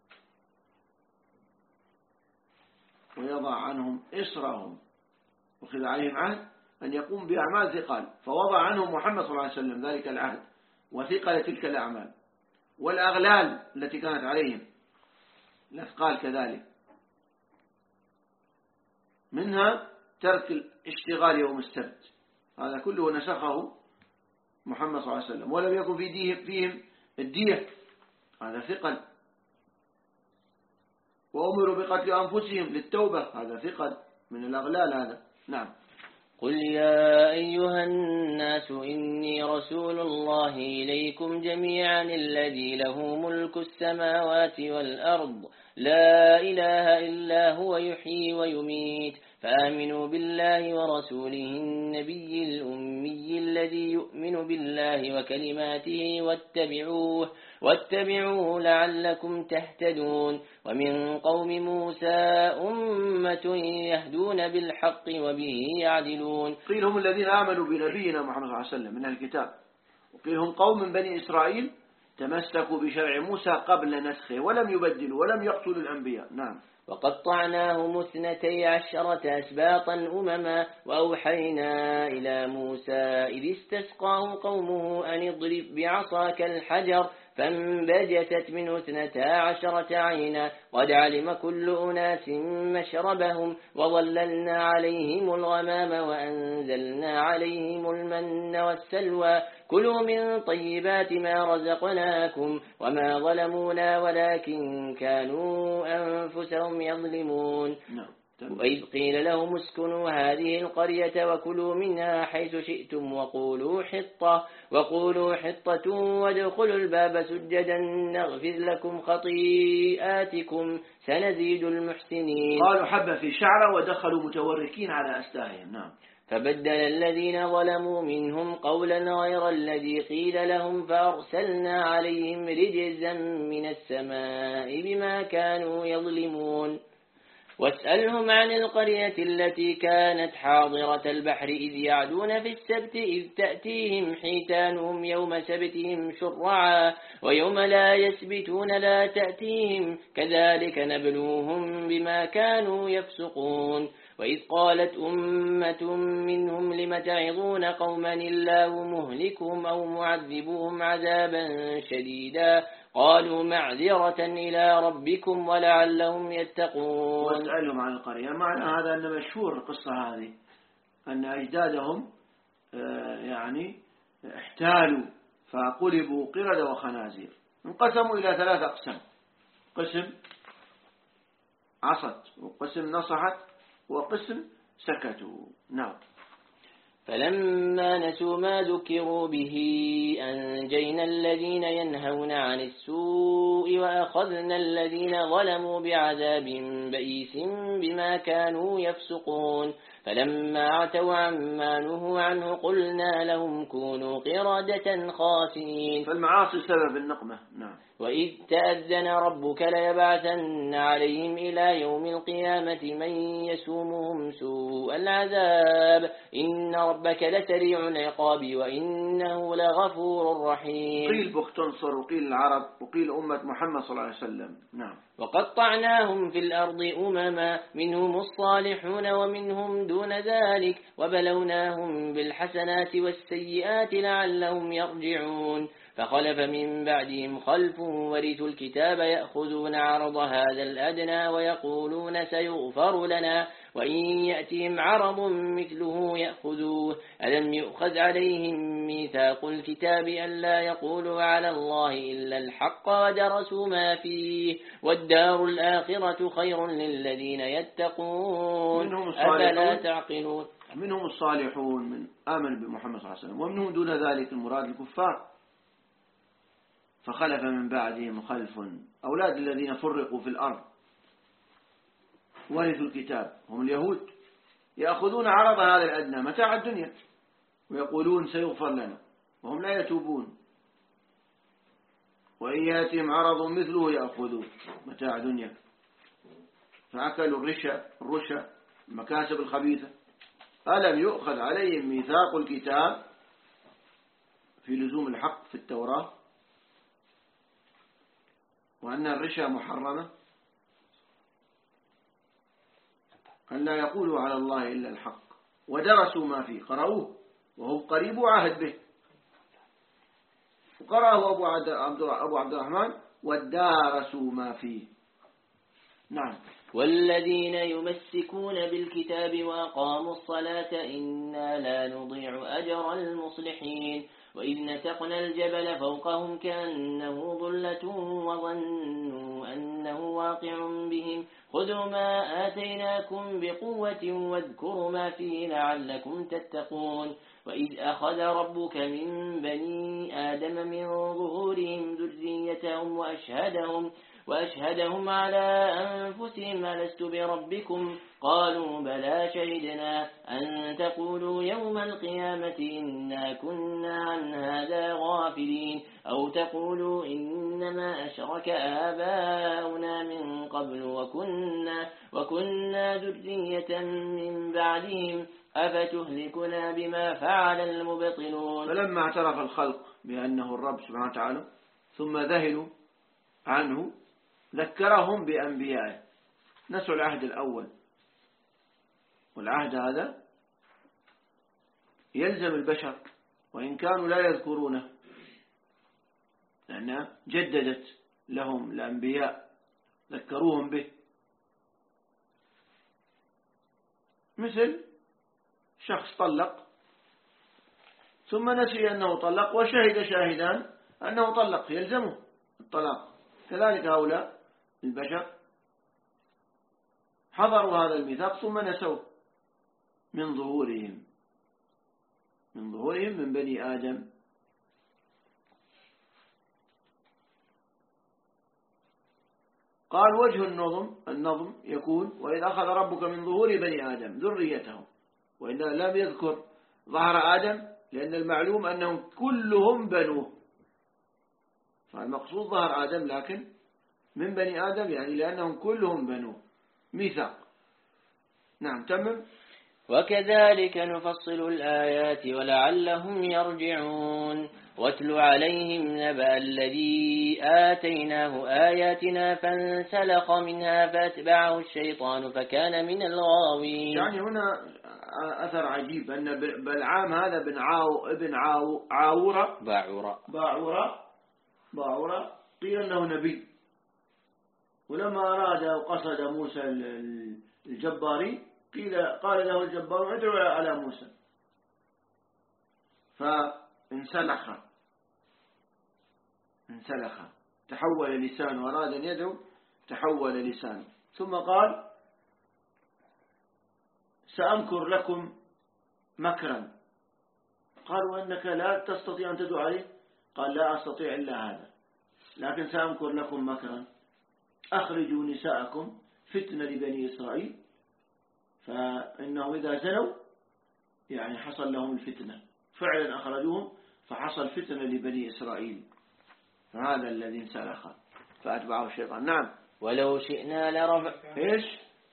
ويضع عنهم إصرهم وخذ عليهم عهد أن يقوم بأعمال ثقال فوضع عنهم محمد صلى الله عليه وسلم ذلك العهد وثقل تلك الأعمال والأغلال التي كانت عليهم الأثقال كذلك منها ترك الاشتغال يوم السبت هذا كله نسخه محمد صلى الله عليه وسلم ولم يكن في فيهم الدية هذا ثقل وأمروا بقتل أنفسهم للتوبة، هذا ثقل من الأغلال هذا. نعم. قل يا أيها الناس إني رسول الله إليكم جميعا الذي له ملك السماوات والأرض لا إله إلا هو يحيي ويميت، فآمنوا بالله ورسوله النبي الأمي الذي يؤمن بالله وكلماته واتبعوه واتبعوه لعلكم تهتدون. ومن قوم موسى أمة يهدون بالحق وبه يعدلون. قيل هم الذين آمنوا بنبينا محمد صلى الله عليه وسلم من الكتاب، وقيل هم قوم من بني إسرائيل تمسكوا بشرع موسى قبل نسخه ولم يبدلوا ولم يقتلوا الأنبياء. نعم. وقطعناهم اثنتي عشرة أسباطا أمما وأوحينا إلى موسى إذ استسقاه قومه أن اضرب بعصاك الحجر فانبجست منه اثنتا عشرة عينا قد علم كل أناس مشربهم وظللنا عليهم الغمام وأنزلنا عليهم المن والسلوى كلوا من طيبات ما رزقناكم وما ظلمونا ولكن كانوا أنفسهم يظلمون. وإذ قيل لهم اسكنوا هذه القرية وكلوا منها حيث شئتم وقولوا حطة وقولوا حطة وادخلوا الباب سجدا نغفر لكم خطيئاتكم سنزيد المحسنين. قالوا حبة في شعرة ودخلوا متوركين على أستاههم. نعم. فبدل الذين ظلموا منهم قولا غير الذي قيل لهم فأرسلنا عليهم رجزا من السماء بما كانوا يظلمون. واسألهم عن القرية التي كانت حاضرة البحر إذ يعدون في السبت إذ تأتيهم حيتانهم يوم سبتهم شرعا ويوم لا يسبتون لا تأتيهم كذلك نبلوهم بما كانوا يفسقون. وإذ قالت أمة منهم لم تعظون قوما الله مهلكهم أو معذبوهم عذابا شديدا قالوا معذرة إلى ربكم ولعلهم يتقون. واسألهم عن القرية، معنى هذا أن مشهور القصة هذه أن أجدادهم يعني احتالوا فقلبوا قردة وخنازير، انقسموا إلى ثلاثة أقسام: قسم عصت وقسم نصحت وقسم سكتوا. نعم. فلما نسوا ما ذكروا به أنجينا الذين ينهون عن السوء وأخذنا الذين ظلموا بعذاب بئيس بما كانوا يفسقون. فلما عتوا عما نهوا عنه قلنا لهم كونوا قردة خاسئين. فالمعاصي سبب النقمة. نعم. وإذ تأذن ربك ليبعثن عليهم إلى يوم القيامة من يسومهم سوء العذاب إن ربك لسريع العقاب وإنه لغفور رحيم. قيل بختنصر وقيل العرب وقيل أمة محمد صلى الله عليه وسلم. نعم. وقطعناهم في الأرض أمما منهم الصالحون ومنهم دون ذلك وبلوناهم بالحسنات والسيئات لعلهم يرجعون. فخلف من بعدهم خلف ورثوا الكتاب يأخذون عرض هذا الأدنى ويقولون سيغفر لنا وإن يأتهم عرض مثله يأخذوه ألم يؤخذ عليهم ميثاق الكتاب ألا يقولوا على الله إلا الحق ودرسوا ما فيه والدار الآخرة خير للذين يتقون أفلا تعقلون. منهم الصالحون من آمن بمحمد صلى الله عليه وسلم ومنهم دون ذلك المراد الكفار. فخلف من بعدهم خلف أولاد الذين فرقوا في الأرض ورثوا الكتاب هم اليهود يأخذون عرض هذا الأدنى متاع الدنيا ويقولون سيغفر لنا وهم لا يتوبون وإن يأتهم عرض مثله يأخذوه متاع دنيا. فأكلوا الرشا الرشا المكاسب الخبيثة. ألم يؤخذ عليهم ميثاق الكتاب في لزوم الحق في التوراة وأن الرشا محرمة أن لا يقولوا على الله إلا الحق ودرسوا ما فيه قرأوه وهم قريبوا عهد به وقرأه أبو عبد الرحمن ودارسوا ما فيه. نعم. والذين يمسكون بالكتاب وأقاموا الصلاة إنا لا نضيع أجر المصلحين وإذ نتقنا الجبل فوقهم كأنه ظلة وظنوا أنه واقع بهم خذوا ما آتيناكم بقوة واذكروا ما فيه لعلكم تتقون وإذ أخذ ربك من بني آدم من ظهورهم ذريتهم وأشهدهم وأشهدهم على أنفسهم ألست بربكم قالوا بلى شهدنا أن تقولوا يوم القيامة إنا كنا عن هذا غافلين أو تقولوا إنما أشرك آباؤنا من قبل وكنا, وكنا ذرية من بعدهم أفتهلكنا بما فعل المبطلون. فلما اعترف الخلق بأنه الرب سبحانه وتعالى ثم ذهلوا عنه ذكرهم بأنبيائه، نسوا العهد الأول، والعهد هذا يلزم البشر وإن كانوا لا يذكرونه، لأنها جددت لهم الأنبياء ذكروهم به، مثل شخص طلق ثم نسي أنه طلق وشهد شاهدان أنه طلق يلزمه الطلاق، كذلك هؤلاء البشر حضروا هذا الميثاق ثم نسوه من ظهورهم من ظهورهم من بني آدم. قال وجه النظم النظم يكون وإذا أخذ ربك من ظهور بني آدم ذريتهم، وإن لم يذكر ظهر آدم لأن المعلوم أنهم كلهم بنوه، فالمقصود ظهر آدم لكن من بني آدم يعني لأنهم كلهم بنوه ميثاق. نعم تمام. وكذلك نفصل الآيات ولعلهم يرجعون واتل عليهم نبأ الذي آتيناه آياتنا فانسلخ منها فاتبعه الشيطان فكان من الغاوين. يعني هنا أثر عجيب أن بلعام هذا بن عاو ابن عاو عاورة باعورة باعورة باعورة قيل أنه نبي، ولما أراد وقصد موسى الجباري قيل قال له الجبار ادعو على موسى فانسلخ انسلخ تحول لسانه، أراد أن يدعو تحول لسانه، ثم قال سأمكر لكم مكرا، قالوا أنك لا تستطيع أن تدعو عليه، قال لا أستطيع إلا هذا، لكن سأمكر لكم مكرا أخرجوا نساءكم فتنة لبني إسرائيل، فإنه إذا زنوا يعني حصل لهم الفتنة، فعلا أخرجوهم فحصل فتنة لبني إسرائيل، فهذا الذي انسلخ فأتبعه الشيطان. نعم. ولو شئنا لرفع إيش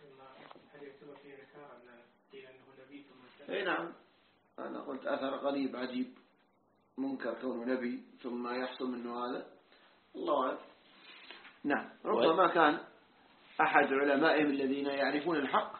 اي نعم أنا قلت أثر غريب عجيب منكر كونه نبي ثم يحصل منه هذا، الله أعلم. نعم ربما كان أحد علمائهم الذين يعرفون الحق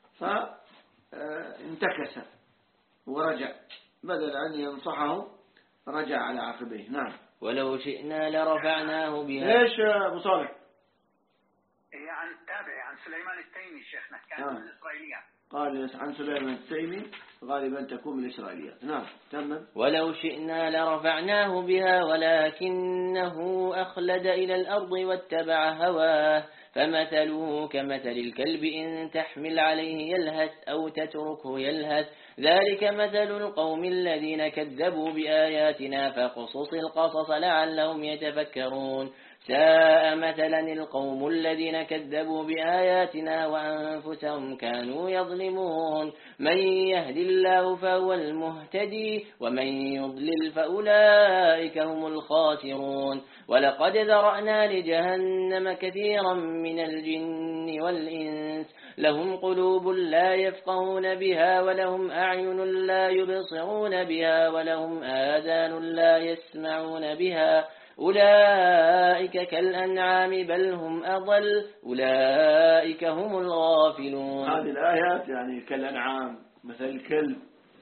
فانتكس ورجع بدل أن ينصحه رجع على عقبيه. نعم. ولو شئنا لرفعناه بها. ايش أبو صالح؟ هي عن التابع عن سليمان التيمي شيخنا كان آه. من الإسرائيليات. قال عن سليمان التيمي غالبا تكون من الإسرائيليات. نعم تمام. ولو شئنا لرفعناه بها ولكنه أخلد إلى الأرض واتبع هواه فمثله كمثل الكلب إن تحمل عليه يلهث أو تتركه يلهث ذلك مثل القوم الذين كذبوا بآياتنا فقصص القصص لعلهم يتفكرون ساء مثلا القوم الذين كذبوا بآياتنا وأنفسهم كانوا يظلمون من يهد الله فهو المهتدي ومن يضلل فأولئك هم الخاسرون ولقد ذرأنا لجهنم كثيرا من الجن والإنس لهم قلوب لا يفقهون بها ولهم أعين لا يبصرون بها ولهم آذان لا يسمعون بها أولئك كالأنعام بل هم أضل أولئك هم الغافلون. هذه الآيات يعني كالأنعام مثل الكلب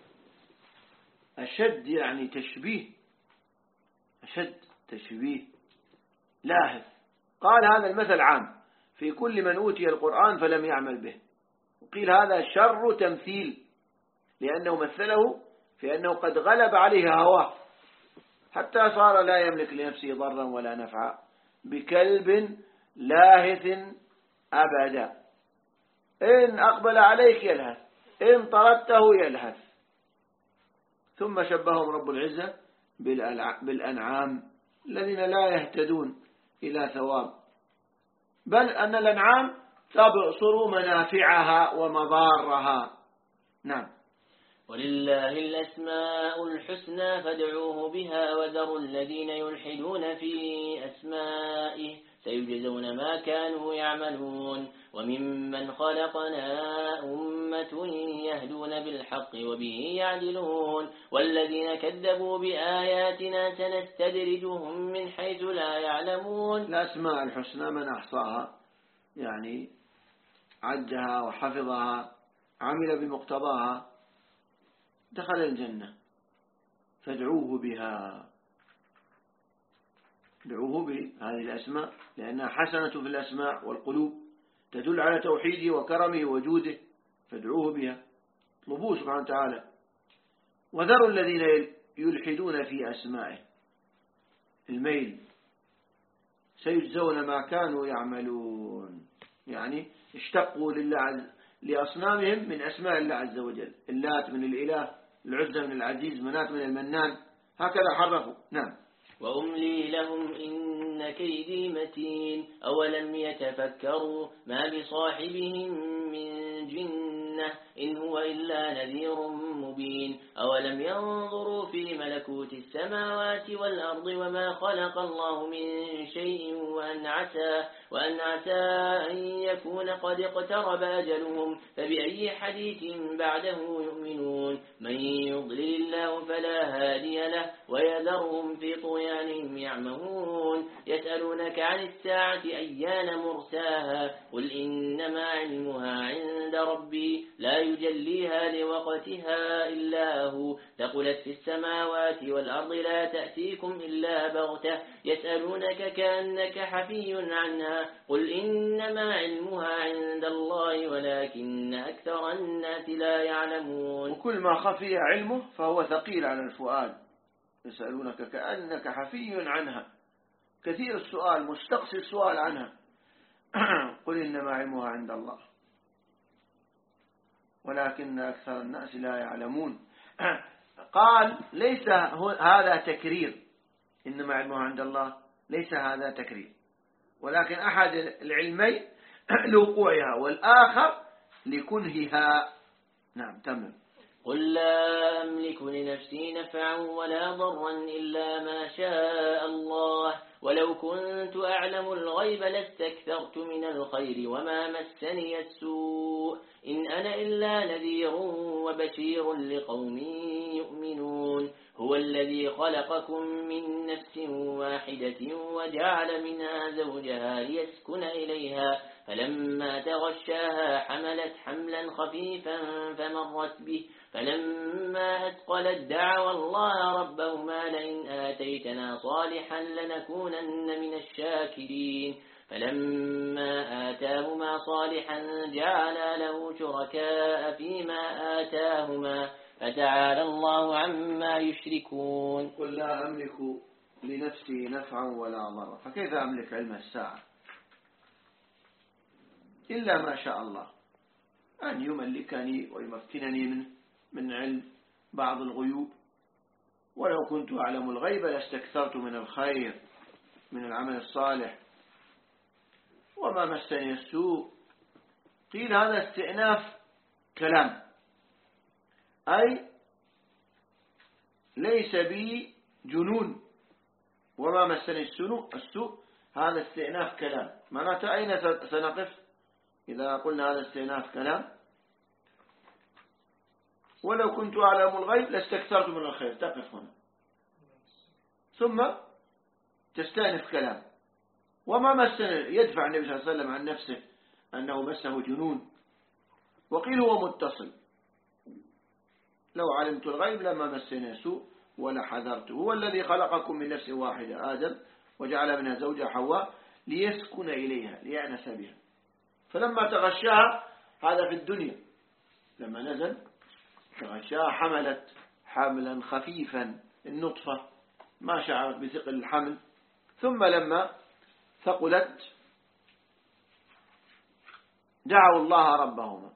أشد يعني تشبيه أشد تشبيه لاهث. قال هذا المثل عام في كل من أوتي القرآن فلم يعمل به. وقيل هذا شر تمثيل، لأنه مثله في أنه قد غلب عليه هواه حتى صار لا يملك لنفسه ضرا ولا نفعا، بكلب لاهث أبدا، إن أقبل عليك يلهث، إن طردته يلهث. ثم شبههم رب العزة بالأنعام الذين لا يهتدون إلى ثواب، بل أن الأنعام تبصر منافعها ومضارها. نعم. ولله الأسماء الحسنى فادعوه بها وذروا الذين يلحدون في أسمائه سيجزون ما كانوا يعملون. وممن خلقنا أمة يهدون بالحق وبه يعدلون والذين كذبوا بآياتنا سنستدرجهم من حيث لا يعلمون. الأسماء الحسنى من أحصاها يعني عدها وحفظها عمل بمقتضاها دخل الجنة. فادعوه بها، دعوه بهذه الأسماء لأنها حسنة في الأسماء والقلوب تدل على توحيده وكرمه وجوده، فادعوه بها، اطلبوه سبحانه وتعالى. وذروا الذين يلحدون في أسمائه، الميل، سيجزون ما كانوا يعملون، يعني اشتقوا لله عز لأصنامهم من أسماء الله عز وجل، اللات من الإله، العزى من العزيز، منات من المنان، هكذا حرفوا. نعم. وأملي لهم إن كيدي متين أولم يتفكروا ما بصاحبهم من جنة إن هو إلا نذير مبين أولم ينظروا في ملكوت السماوات والأرض وما خلق الله من شيء وأن عسى, وأن عسى أن يكون قد اقترب أجلهم فبأي حديث بعده يؤمنون من يضلل الله فلا هادي له ويذرهم في طغيانهم يعمهون يسألونك عن الساعة أيان مرساها قل إنما علمها عند ربي لا يجليها لوقتها إلا هو ثقلت في السماوات والأرض لا تأتيكم إلا بغتة يسألونك كأنك حفي عنها قل إنما علمها عند الله ولكن أكثر الناس لا يعلمون. وكل ما خفي علمه فهو ثقيل على الفؤاد. يسألونك كأنك حفي عنها، كثير السؤال، مستقصي السؤال عنها. قل إنما علمها عند الله ولكن أكثر الناس لا يعلمون. قال ليس هذا تكرير، إنما علمها عند الله ليس هذا تكرير، ولكن أحد العلمين لوقوعها والآخر لكنهها. نعم تمام. قل لا أملك لنفسي نفعا ولا ضرا إلا ما شاء الله ولو كنت أعلم الغيب لاستكثرت من الخير وما مسني السوء إن أنا إلا نذير وبشير لقوم يؤمنون. هو الذي خلقكم من نفس واحدة وجعل منها زوجها ليسكن إليها فلما تغشاها حملت حملا خفيفا فمرت به فلما أثقلت دعوا الله ربهما لئن آتيتنا صالحا لنكونن من الشاكرين فلما آتاهما صالحا جعل له شركاء فيما آتاهما فتعالى الله عما يشركون. قل لا أملك لنفسي نفعا ولا ضرا، فكيف أملك علم الساعة إلا ما شاء الله أن يملكني ويمكنني منه من علم بعض الغيوب، ولو كنت أعلم الغيب لاستكثرت من الخير من العمل الصالح وما مسني السوء. قيل هذا استئناف كلام، أي ليس بي جنون وما مسني السوء، هذا استئناف كلام. معناته أين سنقف إذا قلنا هذا استئناف كلام؟ ولو كنت أعلم الغيب لاستكثرت من الخير، تقف هنا ثم تستأنف كلام. وما مسني، يدفع النبي صلى الله عليه وسلم عن نفسه أنه مسه جنون، وقيل هو متصل، لو علمت الغيب لما مسني سوء ولا حذرته. هو الذي خلقكم من نفس واحدة آدم وجعل منها زوجها حواء ليسكن إليها ليأنس بها. فلما تغشاها، هذا في الدنيا لما نزل تغشاها حملت حملا خفيفا، النطفة ما شعرت بثقل الحمل، ثم لما ثقلت دعوا الله ربهما.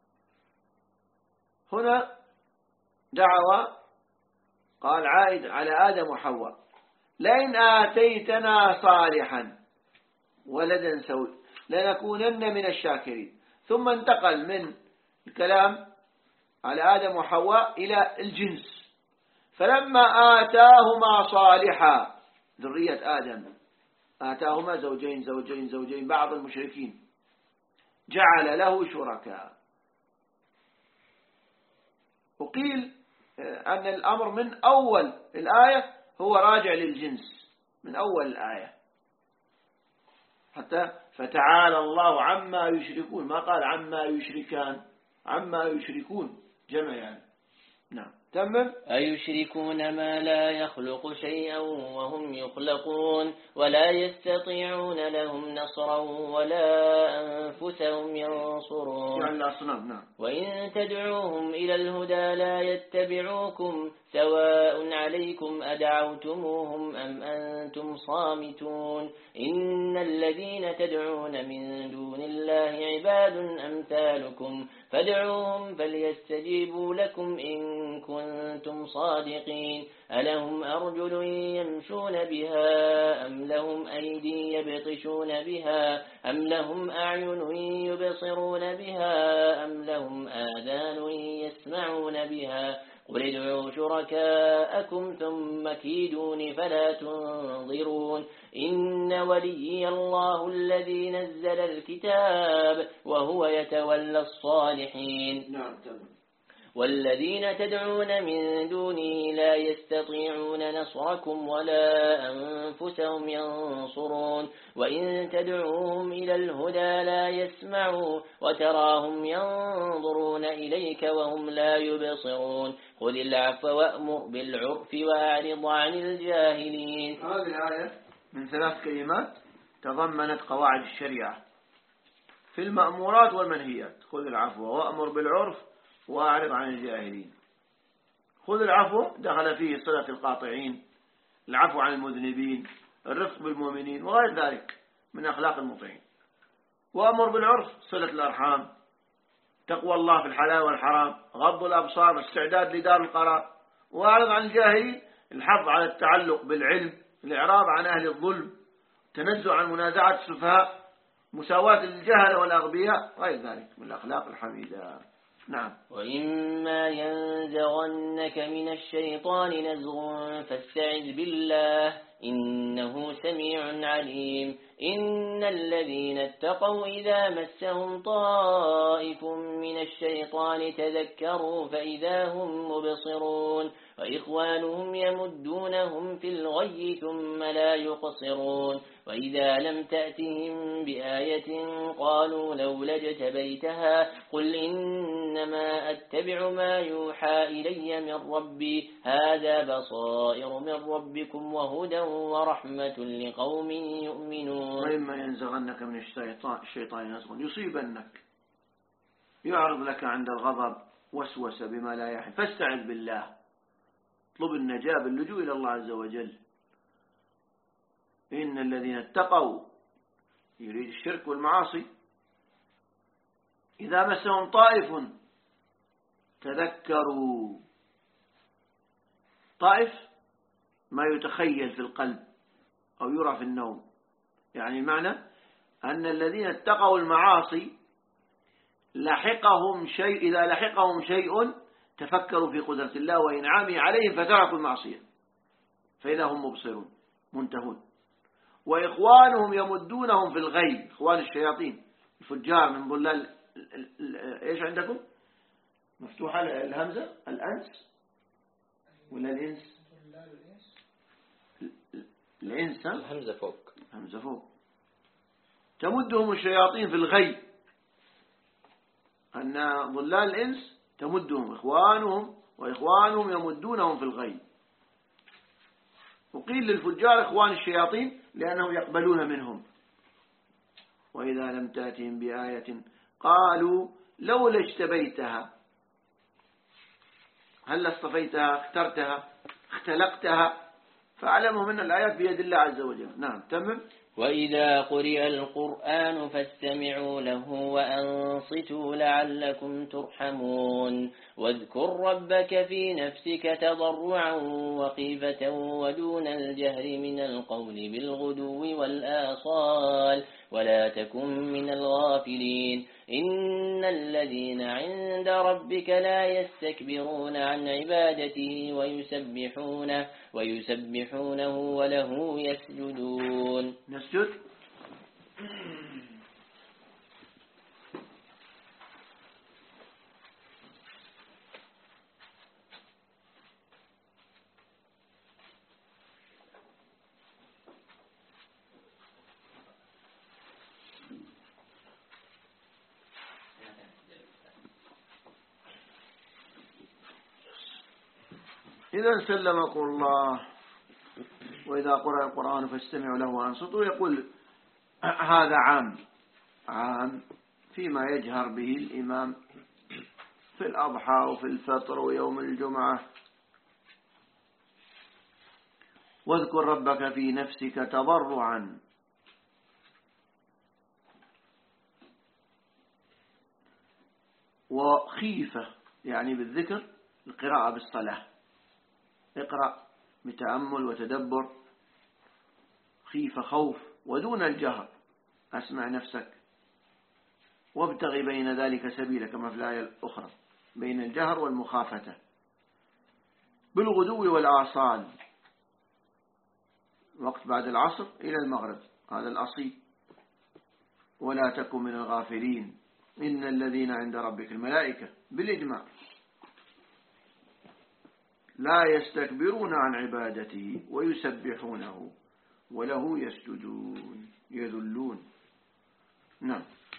هنا دعوا قال عائد على آدم وحواء: لئن آتيتنا صالحا ولدا سوي لنكونن من الشاكرين. ثم انتقل من الكلام على آدم وحواء إلى الجنس: فلما آتاهما صالحا، ذرية آدم آتاهما زوجين زوجين زوجين بعض المشركين، جعل له شركاء. وقيل أن الأمر من أول الآية هو راجع للجنس، من أول الآية حتى فتعالى الله عما يشركون، ما قال عما يشركان، عما يشركون جمع يعني. نعم تمام. أيشركون ما لا يخلق شيئا وهم يخلقون ولا يستطيعون لهم نصرا ولا أنفسهم ينصرون. يعني الأصنام. نعم. وإن تدعوهم إلى الهدى لا يتبعوكم سواء عليكم أدعوتموهم أم أنتم صامتون. إن الذين تدعون من دون الله عباد أمثالكم فادعوهم فليستجيبوا لكم إن كنتم صادقين. ألهم أرجل يمشون بها أم لهم أيدي يبطشون بها أم لهم أعين يبصرون بها أم لهم آذان يسمعون بها. قل ادعوا شركاءكم ثم كيدون فلا تنظرون. إن وليي الله الذي نزل الكتاب وهو يتولى الصالحين. نعم تمام. والذين تدعون من دونه لا يستطيعون نصركم ولا أنفسهم ينصرون. وإن تدعوهم إلى الهدى لا يسمعوا وتراهم ينظرون إليك وهم لا يبصرون. خذ العفو وأمر بالعرف وأعرض عن الجاهلين. هذه الآية من ثلاث كلمات تضمنت قواعد الشريعة في المأمورات والمنهيات: خذ العفو وأمر بالعرف وأعرض عن الجاهلين. خذ العفو دخل فيه صلة القاطعين، العفو عن المذنبين، الرفق بالمؤمنين وغير ذلك من أخلاق المطيعين. وأمر بالعرف صلة الأرحام، تقوى الله في الحلال والحرام، غض الأبصار، استعداد لدار القرار. وأعرض عن الجاهلين الحظ على التعلق بالعلم، الإعراض عن أهل الظلم، تنزع عن منازعة السفهاء، مساواة الجهل والأغبياء، غير ذلك من الأخلاق الحميدة. نعم. وإما ينزغنك من الشيطان نزغ فاستعذ بالله إنه سميع عليم. إن الذين اتقوا إذا مسهم طائف من الشيطان تذكروا فإذا هم مبصرون. وإخوانهم يمدونهم في الغي ثم لا يقصرون. وإذا لم تأتهم بآية قالوا لولا اجتبيتها قل إنما أتبع ما يوحى إلي من ربي هذا بصائر من ربكم وهدى ورحمة لقوم يؤمنون. وإما ينزغنك من الشيطان الشيطان نزغ يصيبنك، يعرض لك عند الغضب وسوسة بما لا يحل، فاستعذ بالله، اطلب النجاة باللجوء إلى الله عز وجل. إن الذين اتقوا يريد الشرك والمعاصي إذا مسهم طائف تذكروا. طائف ما يتخيل في القلب أو يرى في النوم، يعني معنى أن الذين اتقوا المعاصي لحقهم شيء، إذا لحقهم شيء تفكروا في قدرة الله وإنعامه عليهم فتركوا المعصية فإذا هم مبصرون منتهون. وإخوانهم يمدونهم في الغي، إخوان الشياطين الفجار من ضلال. إيش عندكم مفتوحة الهمزة؟ الأنس ولا الإنس؟ الإنس. الهمزة فوق. همزة فوق. تمدهم الشياطين في الغي، أن ضلال الإنس تمدهم إخوانهم وإخوانهم يمدونهم في الغي. وقيل للفجار إخوان الشياطين لأنهم يقبلون منهم. وإذا لم تأتهم بآية قالوا لولا اجتبيتها، هل اصطفيتها، اخترتها، اختلقتها، فاعلموا من الآيات بيد الله عز وجل. نعم تمام. وإذا قرئ القرآن فاستمعوا له وأنصتوا لعلكم ترحمون. واذكر ربك في نفسك تضرعا وخيفة ودون الجهر من القول بالغدو والآصال ولا تكن من الغافلين. إن الذين عند ربك لا يستكبرون عن عبادته ويسبحونه, ويسبحونه وله يسجدون. نسجد. إذا سلمكم الله. وإذا قرأ القرآن فاستمعوا له وأنصتوا. يقول هذا عام عام فيما يجهر به الإمام في الأضحى وفي الفطر ويوم الجمعة. واذكر ربك في نفسك تضرعا وخيفة، يعني بالذكر القراءة بالصلاة، اقرأ بتأمل وتدبر، خيفة خوف، ودون الجهر أسمع نفسك، وابتغي بين ذلك سبيلا كما في الآية الأخرى بين الجهر والمخافة، بالغدو والآصال، وقت بعد العصر إلى المغرب، هذا الأصيل. ولا تكن من الغافلين. إن الذين عند ربك الملائكة بالإجماع لا يستكبرون عن عبادته ويسبحونه وله يسجدون يذلون. نعم.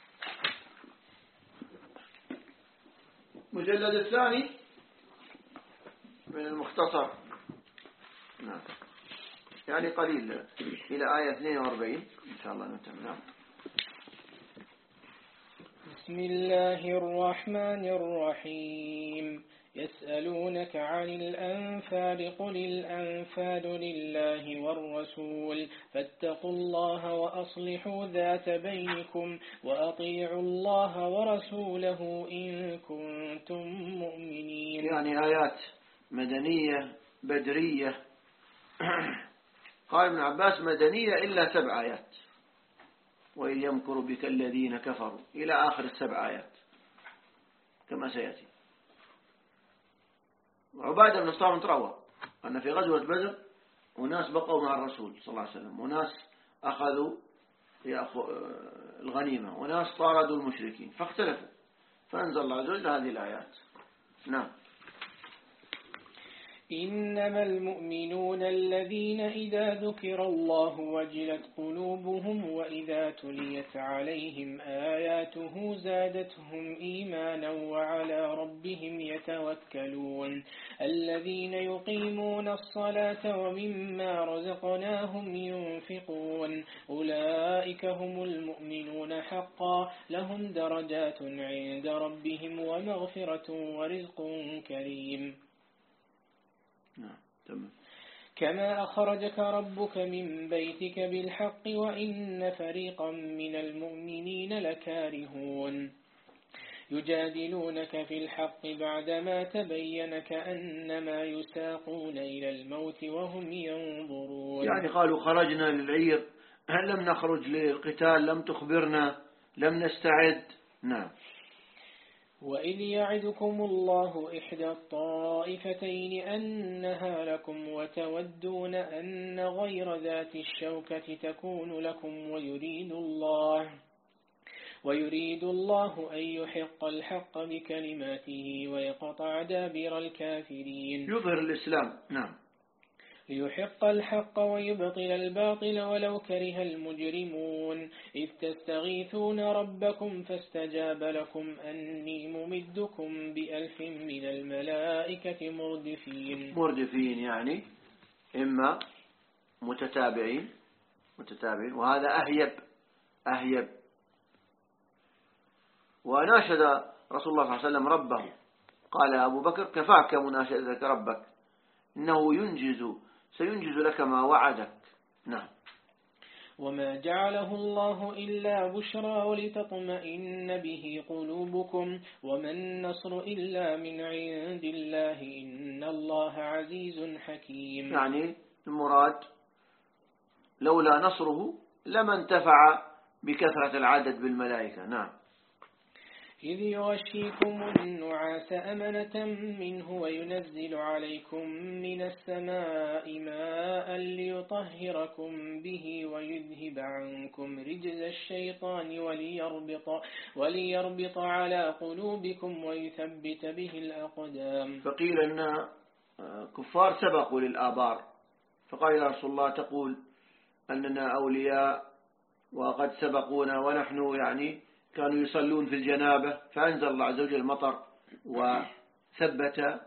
مجلد الثاني من المختصر. نعم. يعني قليل إلى آية اثنين وأربعين إن شاء الله نتم. نعم. بسم الله الرحمن الرحيم. يسألونك عن الأنفال قل الأنفال لله والرسول فاتقوا الله وأصلحوا ذات بينكم وأطيعوا الله ورسوله إن كنتم مؤمنين. يعني آيات مدنية بدرية. قال ابن عباس مدنية إلا سبع آيات. وإذ يمكر بك الذين كفروا إلى آخر السبع آيات كما سيأتي. عبادة بن الصامت روى أن في غزوة بدر وناس بقوا مع الرسول صلى الله عليه وسلم، وناس أخذوا الغنيمة، وناس طاردوا المشركين فاختلفوا، فأنزل الله عز وجل هذه الآيات. نعم. إنما المؤمنون الذين إذا ذكر الله وجلت قلوبهم وإذا تليت عليهم آياته زادتهم إيمانا وعلى ربهم يتوكلون الذين يقيمون الصلاة ومما رزقناهم ينفقون أولئك هم المؤمنون حقا لهم درجات عند ربهم ومغفرة ورزق كريم. نعم. تمام. كما أخرجك ربك من بيتك بالحق وإن فريقا من المؤمنين لكارهون يجادلونك في الحق بعدما تبين كأنما يساقون إلى الموت وهم ينظرون. يعني قالوا خرجنا للعير لم نخرج للقتال، لم تخبرنا، لم نستعد. نعم. وإذ يعدكم الله إحدى الطائفتين أنها لكم وتودون أن غير ذات الشوكة تكون لكم ويريد الله ويريد الله أن يحق الحق بكلماته ويقطع دابر الكافرين. يظهر الإسلام. نعم. ليحق الحق ويبطل الباطل ولو كره المجرمون. إذ تستغيثون ربكم فاستجاب لكم أني ممدكم بألف من الملائكة مردفين. مردفين يعني إما متتابعين متتابعين وهذا أهيب أهيب وناشد رسول الله صلى الله عليه وسلم ربه، قال أبو بكر كفاك مناشدتك ربك إنه ينجز سينجز لك ما وعدك. نعم. وما جعله الله إلا بشرى ولتطمئن به قلوبكم وما النصر إلا من عند الله إن الله عزيز حكيم. يعني المراد لولا نصره لما انتفع بكثرة العدد بالملائكة. نعم. إذ يغشيكم النعاس أمنة منه وينزل عليكم من السماء ماء ليطهركم به ويذهب عنكم رجز الشيطان وليربط, وليربط على قلوبكم ويثبت به الأقدام. فقيل أن كفار سبقوا للآبار، فقال يا رسول الله تقول أننا أولياء وقد سبقونا ونحن يعني كانوا يصلون في الجنابة، فأنزل الله عز وجل المطر وثبت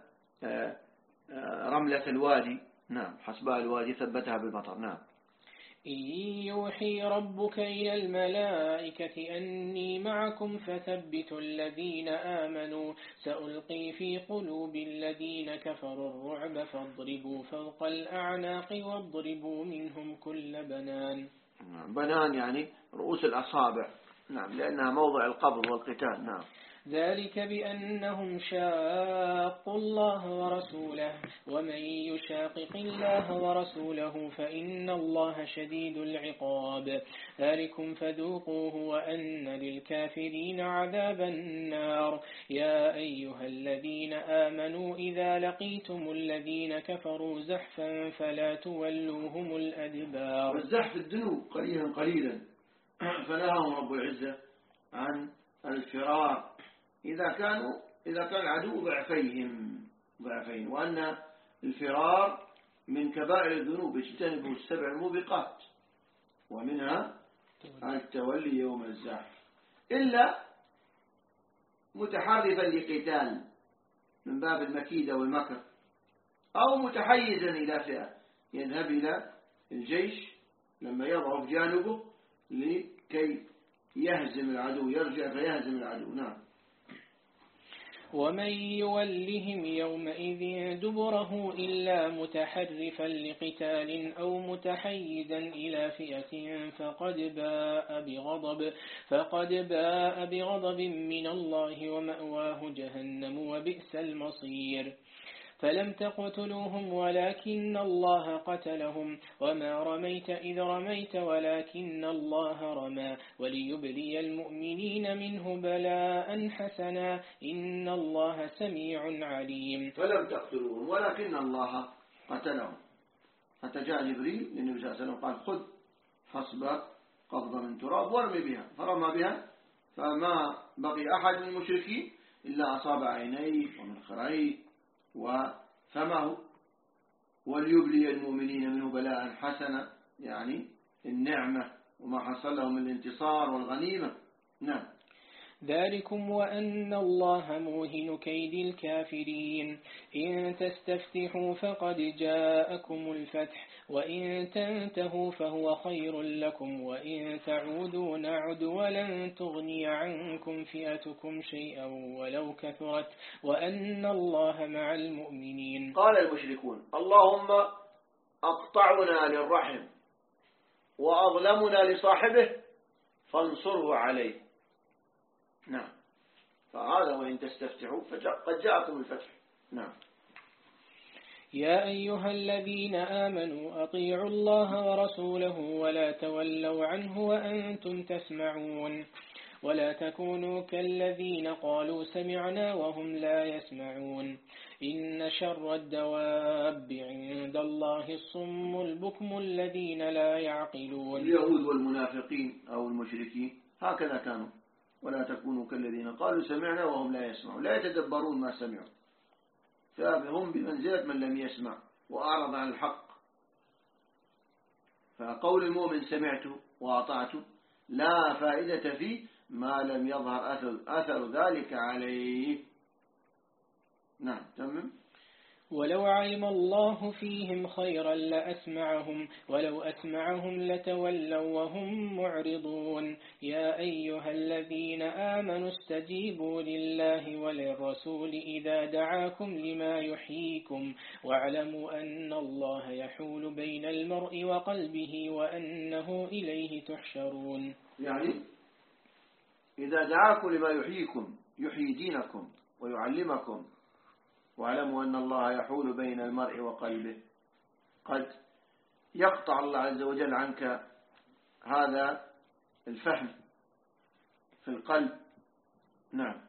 رملة الوادي. نعم، حصباء الوادي ثبتها بالمطر. نعم. إن يوحي ربك إلى الملائكة أني معكم فثبتوا الذين آمنوا سألقي في قلوب الذين كفروا الرعب فاضربوا فوق الأعناق واضربوا منهم كل بنان. بنان يعني رؤوس الأصابع. نعم، لأنها موضع القبض والقتال. نعم. ذلك بأنهم شاقوا الله ورسوله ومن يشاقق الله ورسوله فإن الله شديد العقاب. ذلكم فذوقوه وأن للكافرين عذاب النار. يا أيها الذين آمنوا إذا لقيتم الذين كفروا زحفا فلا تولوهم الأدبار. والزحف الدنو قليلا قليلا، فنهاهم رب العزة عن الفرار إذا كانوا إذا كان العدو ضعفيهم ضعفين، وأن الفرار من كبائر الذنوب اجتنبوا السبع الموبقات ومنها التولي يوم الزحف، إلا متحرفا لقتال من باب المكيدة والمكر أو متحيزا إلى فئة يذهب إلى الجيش لما يضعف جانبه لكي يهزم العدو، يرجع فيهزم العدو. نعم. ومن يولهم يومئذ دبره إلا متحرفا لقتال أو متحيزا إلى فئة فقد باء بغضب فقد باء بغضب من الله ومأواه جهنم وبئس المصير. فلم تقتلوهم ولكن الله قتلهم وما رميت إذ رميت ولكن الله رمى وليبلي المؤمنين منه بلاء حسنا إن الله سميع عليم. فلم تقتلوهم ولكن الله قتلهم، حتى جاء جبريل للنبي صلى الله عليه وسلم قال خذ حصبة قبضة من تراب وارمي بها، فرمى بها فما بقي أحد من المشركين إلا أصاب عينيه ومنخريه وفمه. وليبلي المؤمنين منه بلاء حسنا يعني النعمة وما حصل لهم من الانتصار والغنيمة. نعم. ذلكم وأن الله موهن كيد الكافرين. إن تستفتحوا فقد جاءكم الفتح وإن تنتهوا فهو خير لكم وإن تعودوا نعد ولن تغني عنكم فئتكم شيئا ولو كثرت وأن الله مع المؤمنين. قال المشركون اللهم أقطعنا للرحم وأظلمنا لصاحبه فانصره عليه. نعم. فهذا وإن تستفتحوا فقد جاءكم الفتح. نعم. يا أيها الذين آمنوا أطيعوا الله ورسوله ولا تولوا عنه وأنتم تسمعون ولا تكونوا كالذين قالوا سمعنا وهم لا يسمعون. إن شر الدواب عند الله الصم البكم الذين لا يعقلون. اليهود والمنافقين أو المشركين هكذا كانوا. ولا تكونوا كالذين قالوا سمعنا وهم لا يسمعون، لا يتدبرون ما سمعوا، فهم بمنزلة من لم يسمع وأعرض عن الحق. فقول المؤمن سمعت وأطعت لا فائدة فيه ما لم يظهر أثر, أثر ذلك عليه. نعم. تمام. ولو علم الله فيهم خيرا لأسمعهم ولو أسمعهم لتولوا وهم معرضون يا أيها الذين آمنوا استجيبوا لله وللرسول إذا دعاكم لما يحييكم واعلموا أن الله يحول بين المرء وقلبه وأنه إليه تحشرون. يعني إذا دعاكم لما يحييكم يحيي دينكم ويعلمكم واعلموا أن الله يحول بين المرء وقلبه. قد يقطع الله عز وجل عنك هذا الفهم في القلب. نعم.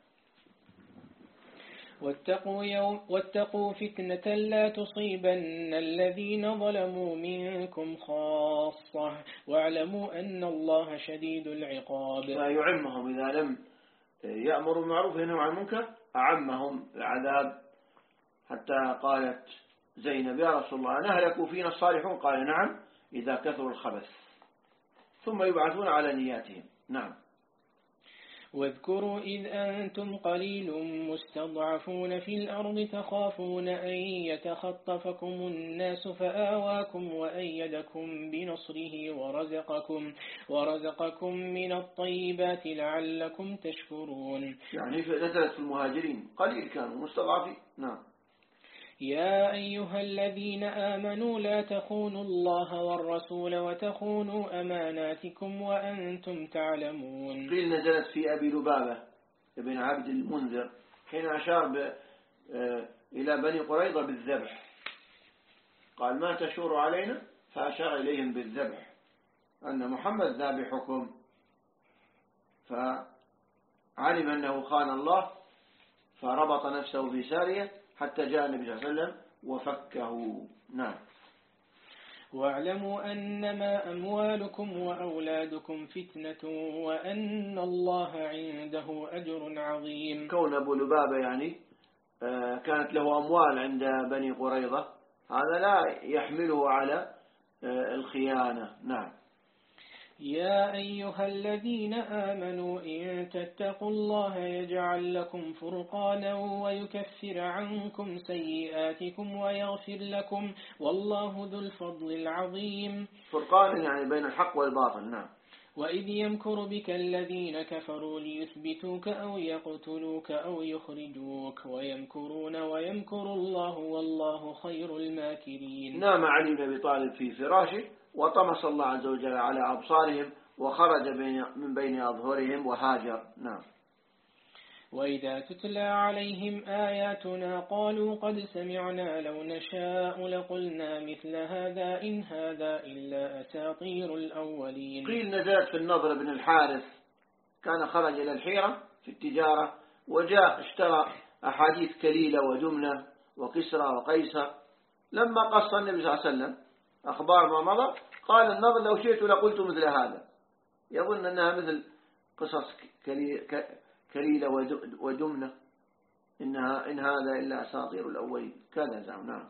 واتقوا, يوم واتقوا فتنة لا تصيبن الذين ظلموا منكم خاصة واعلموا أن الله شديد العقاب. فيعمهم إذا لم يأمروا بالمعروف وينهوا عن المنكر أعمهم العذاب، حتى قالت زينب يا رسول الله نهلك فينا الصالحون؟ قال نعم إذا كثروا الخبث ثم يبعثون على نياتهم. نعم. واذكروا إذ أنتم قليل مستضعفون في الأرض تخافون أن يتخطفكم الناس فآواكم وأيدكم بنصره ورزقكم, ورزقكم من الطيبات لعلكم تشكرون. يعني نزلت في المهاجرين قليل كانوا مستضعفين. نعم. يا أيها الذين آمنوا لا تخونوا الله والرسول وتخونوا أماناتكم وأنتم تعلمون. قيل نزلت في أبي لبابة ابن عبد المنذر حين أشار ب... إلى بني قريظة بالذبح، قال ما تشور علينا، فأشار إليهم بالذبح أن محمد ذابحكم، فعلم أنه خان الله فربط نفسه في سارية حتى جاء النبي صلى الله عليه وسلم وفكه. نعم. واعلموا أنما أموالكم وأولادكم فتنة وأن الله عنده أجر عظيم. كون أبو لبابة يعني كانت له أموال عند بني قريظة هذا لا يحمله على الخيانة. نعم. يا أيها الذين آمنوا إن تتقوا الله يجعل لكم فرقانا ويكفر عنكم سيئاتكم ويغفر لكم والله ذو الفضل العظيم. فرقان يعني بين الحق والباطل. نعم. وإذ يمكر بك الذين كفروا ليثبتوك أو يقتلوك أو يخرجوك ويمكرون ويمكر الله والله خير الماكرين. نام علي بن أبي طالب في فراشه وطمس الله عز وجل على أبصارهم وخرج من بين أظهرهم وهاجر. نعم. وإذا تتلى عليهم آياتنا قالوا قد سمعنا لو نشاء لقلنا مثل هذا إن هذا إلا أساطير الأولين. قيل نزلت في النضر بن الحارث، كان خرج إلى الحيرة في التجارة وجاء اشترى أحاديث كليلة وجملة وكسرى وقيصر، لما قص النبي صلى الله عليه وسلم أخبار ما مضى قال النضر لو شئت لقلت مثل هذا، يظن أنها مثل قصص كليلة وجملة، إنها إن هذا إلا أساطير الأولين كذا زعم. نعم.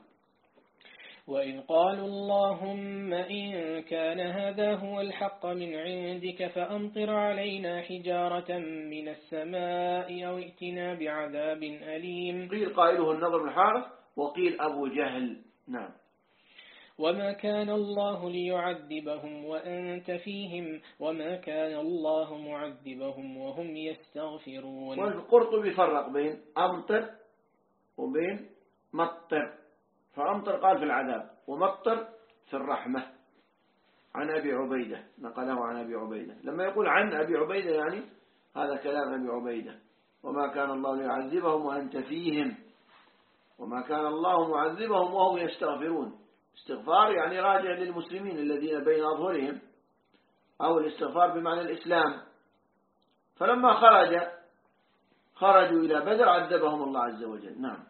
وإن قالوا اللهم إن كان هذا هو الحق من عندك فأمطر علينا حجارة من السماء أو ائتنا بعذاب أليم. قيل قائله النضر بن الحارث وقيل أبو جهل. نعم. وما كان الله ليعذبهم وأنت فيهم وما كان الله معذبهم وهم يستغفرون. والقرطبي فرق بين أمطر وبين مطر، فأمطر قال في العذاب ومطر في الرحمة عن أبي عبيدة، نقله عن أبي عبيدة. لما يقول عن أبي عبيدة يعني هذا كلام أبي عبيدة، وما كان الله ليعذبهم وأنت فيهم وما كان الله معذبهم وهم يستغفرون. استغفار يعني راجع للمسلمين الذين بين أظهرهم، أو الاستغفار بمعنى الإسلام. فلما خرج خرجوا إلى بدر عذبهم الله عز وجل. نعم.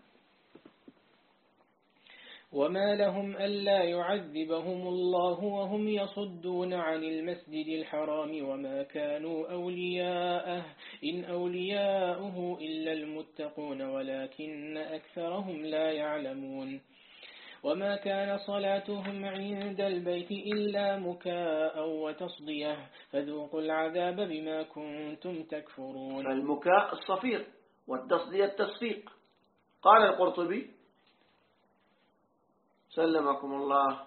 وما لهم ألا يعذبهم الله وهم يصدون عن المسجد الحرام وما كانوا أولياءه إن أولياؤه إلا المتقون ولكن أكثرهم لا يعلمون. وما كان صلاتهم عند البيت إلا مكاء وتصدية فذوقوا العذاب بما كنتم تكفرون. المكاء الصفير والتصدية التصفيق. قال القرطبي سلمكم الله.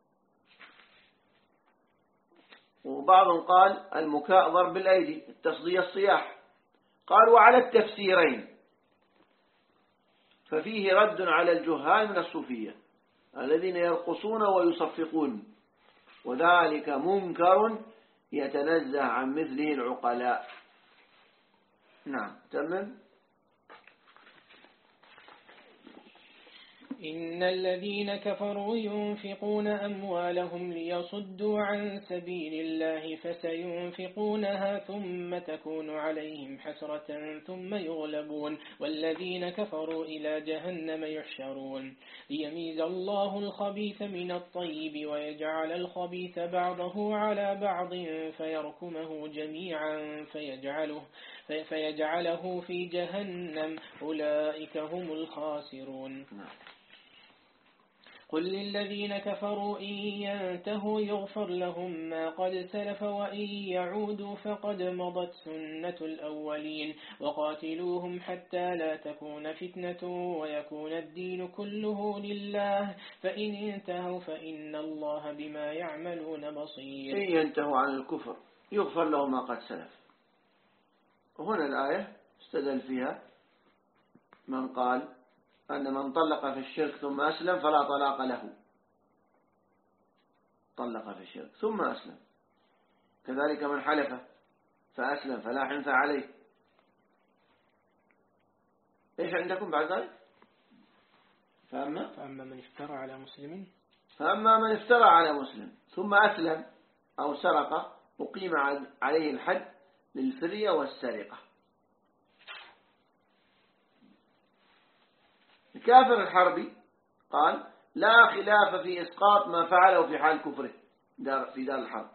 وبعضهم قال المكاء ضرب الأيدي، التصدية الصياح. قال وعلى التفسيرين، ففيه رد على الجهال من الصوفية الذين يرقصون ويصفقون، وذلك منكر يتنزه عن مثله العقلاء. نعم تمام. إن الذين كفروا ينفقون أموالهم ليصدوا عن سبيل الله فسينفقونها ثم تكون عليهم حسرة ثم يغلبون والذين كفروا إلى جهنم يحشرون ليميز الله الخبيث من الطيب ويجعل الخبيث بعضه على بعض فيركمه جميعا فيجعله, فيجعله في جهنم أولئك هم الخاسرون. قل للذين كفروا إن ينتهوا يغفر لهم ما قد سلف وإن يعودوا فقد مضت سنة الأولين وقاتلوهم حتى لا تكون فتنة ويكون الدين كله لله فإن انتهوا فإن الله بما يعملون بصير. إن ينتهوا عن الكفر يغفر لهم ما قد سلف. وهنا الآية استدل فيها من قال أن من طلق في الشرك ثم أسلم فلا طلاق له، طلق في الشرك ثم أسلم. كذلك من حلف فأسلم فلا حنث عليه. إيش عندكم بعد ذلك؟ فأما فأما من افترى على مسلم فأما من افترى على مسلم ثم أسلم أو سرق أقيم عليه الحد للفرية والسرقة. الكافر الحربي قال لا خلاف في إسقاط ما فعله في حال كفره دار في دار الحرب.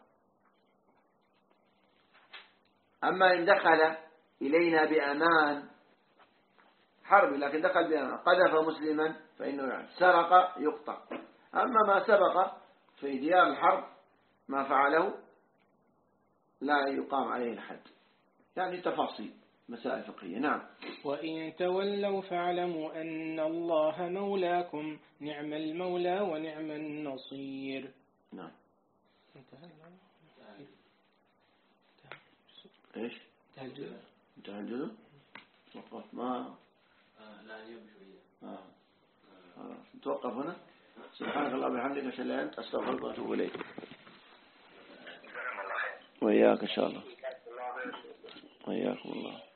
أما إن دخل إلينا بأمان حربي لكن دخل بأمان قذف مسلما فإنه يعني سرق يقطع. أما ما سبق في ديار الحرب ما فعله لا يقام عليه الحد. يعني تفاصيل مسائل فقهية. نعم. وإن تولوا فاعلموا أن الله مولاكم نعم المولى ونعم النصير. نعم. إيش؟ تهجد تهجد وقف ما لا يمشي. آه. آه. نتوقف هنا. سبحانك الله وبحمدك أشهد أن لا إله إلا أنت أستغفرك وأتوب إليك. وإياك إن شاء الله. وإياكم الله.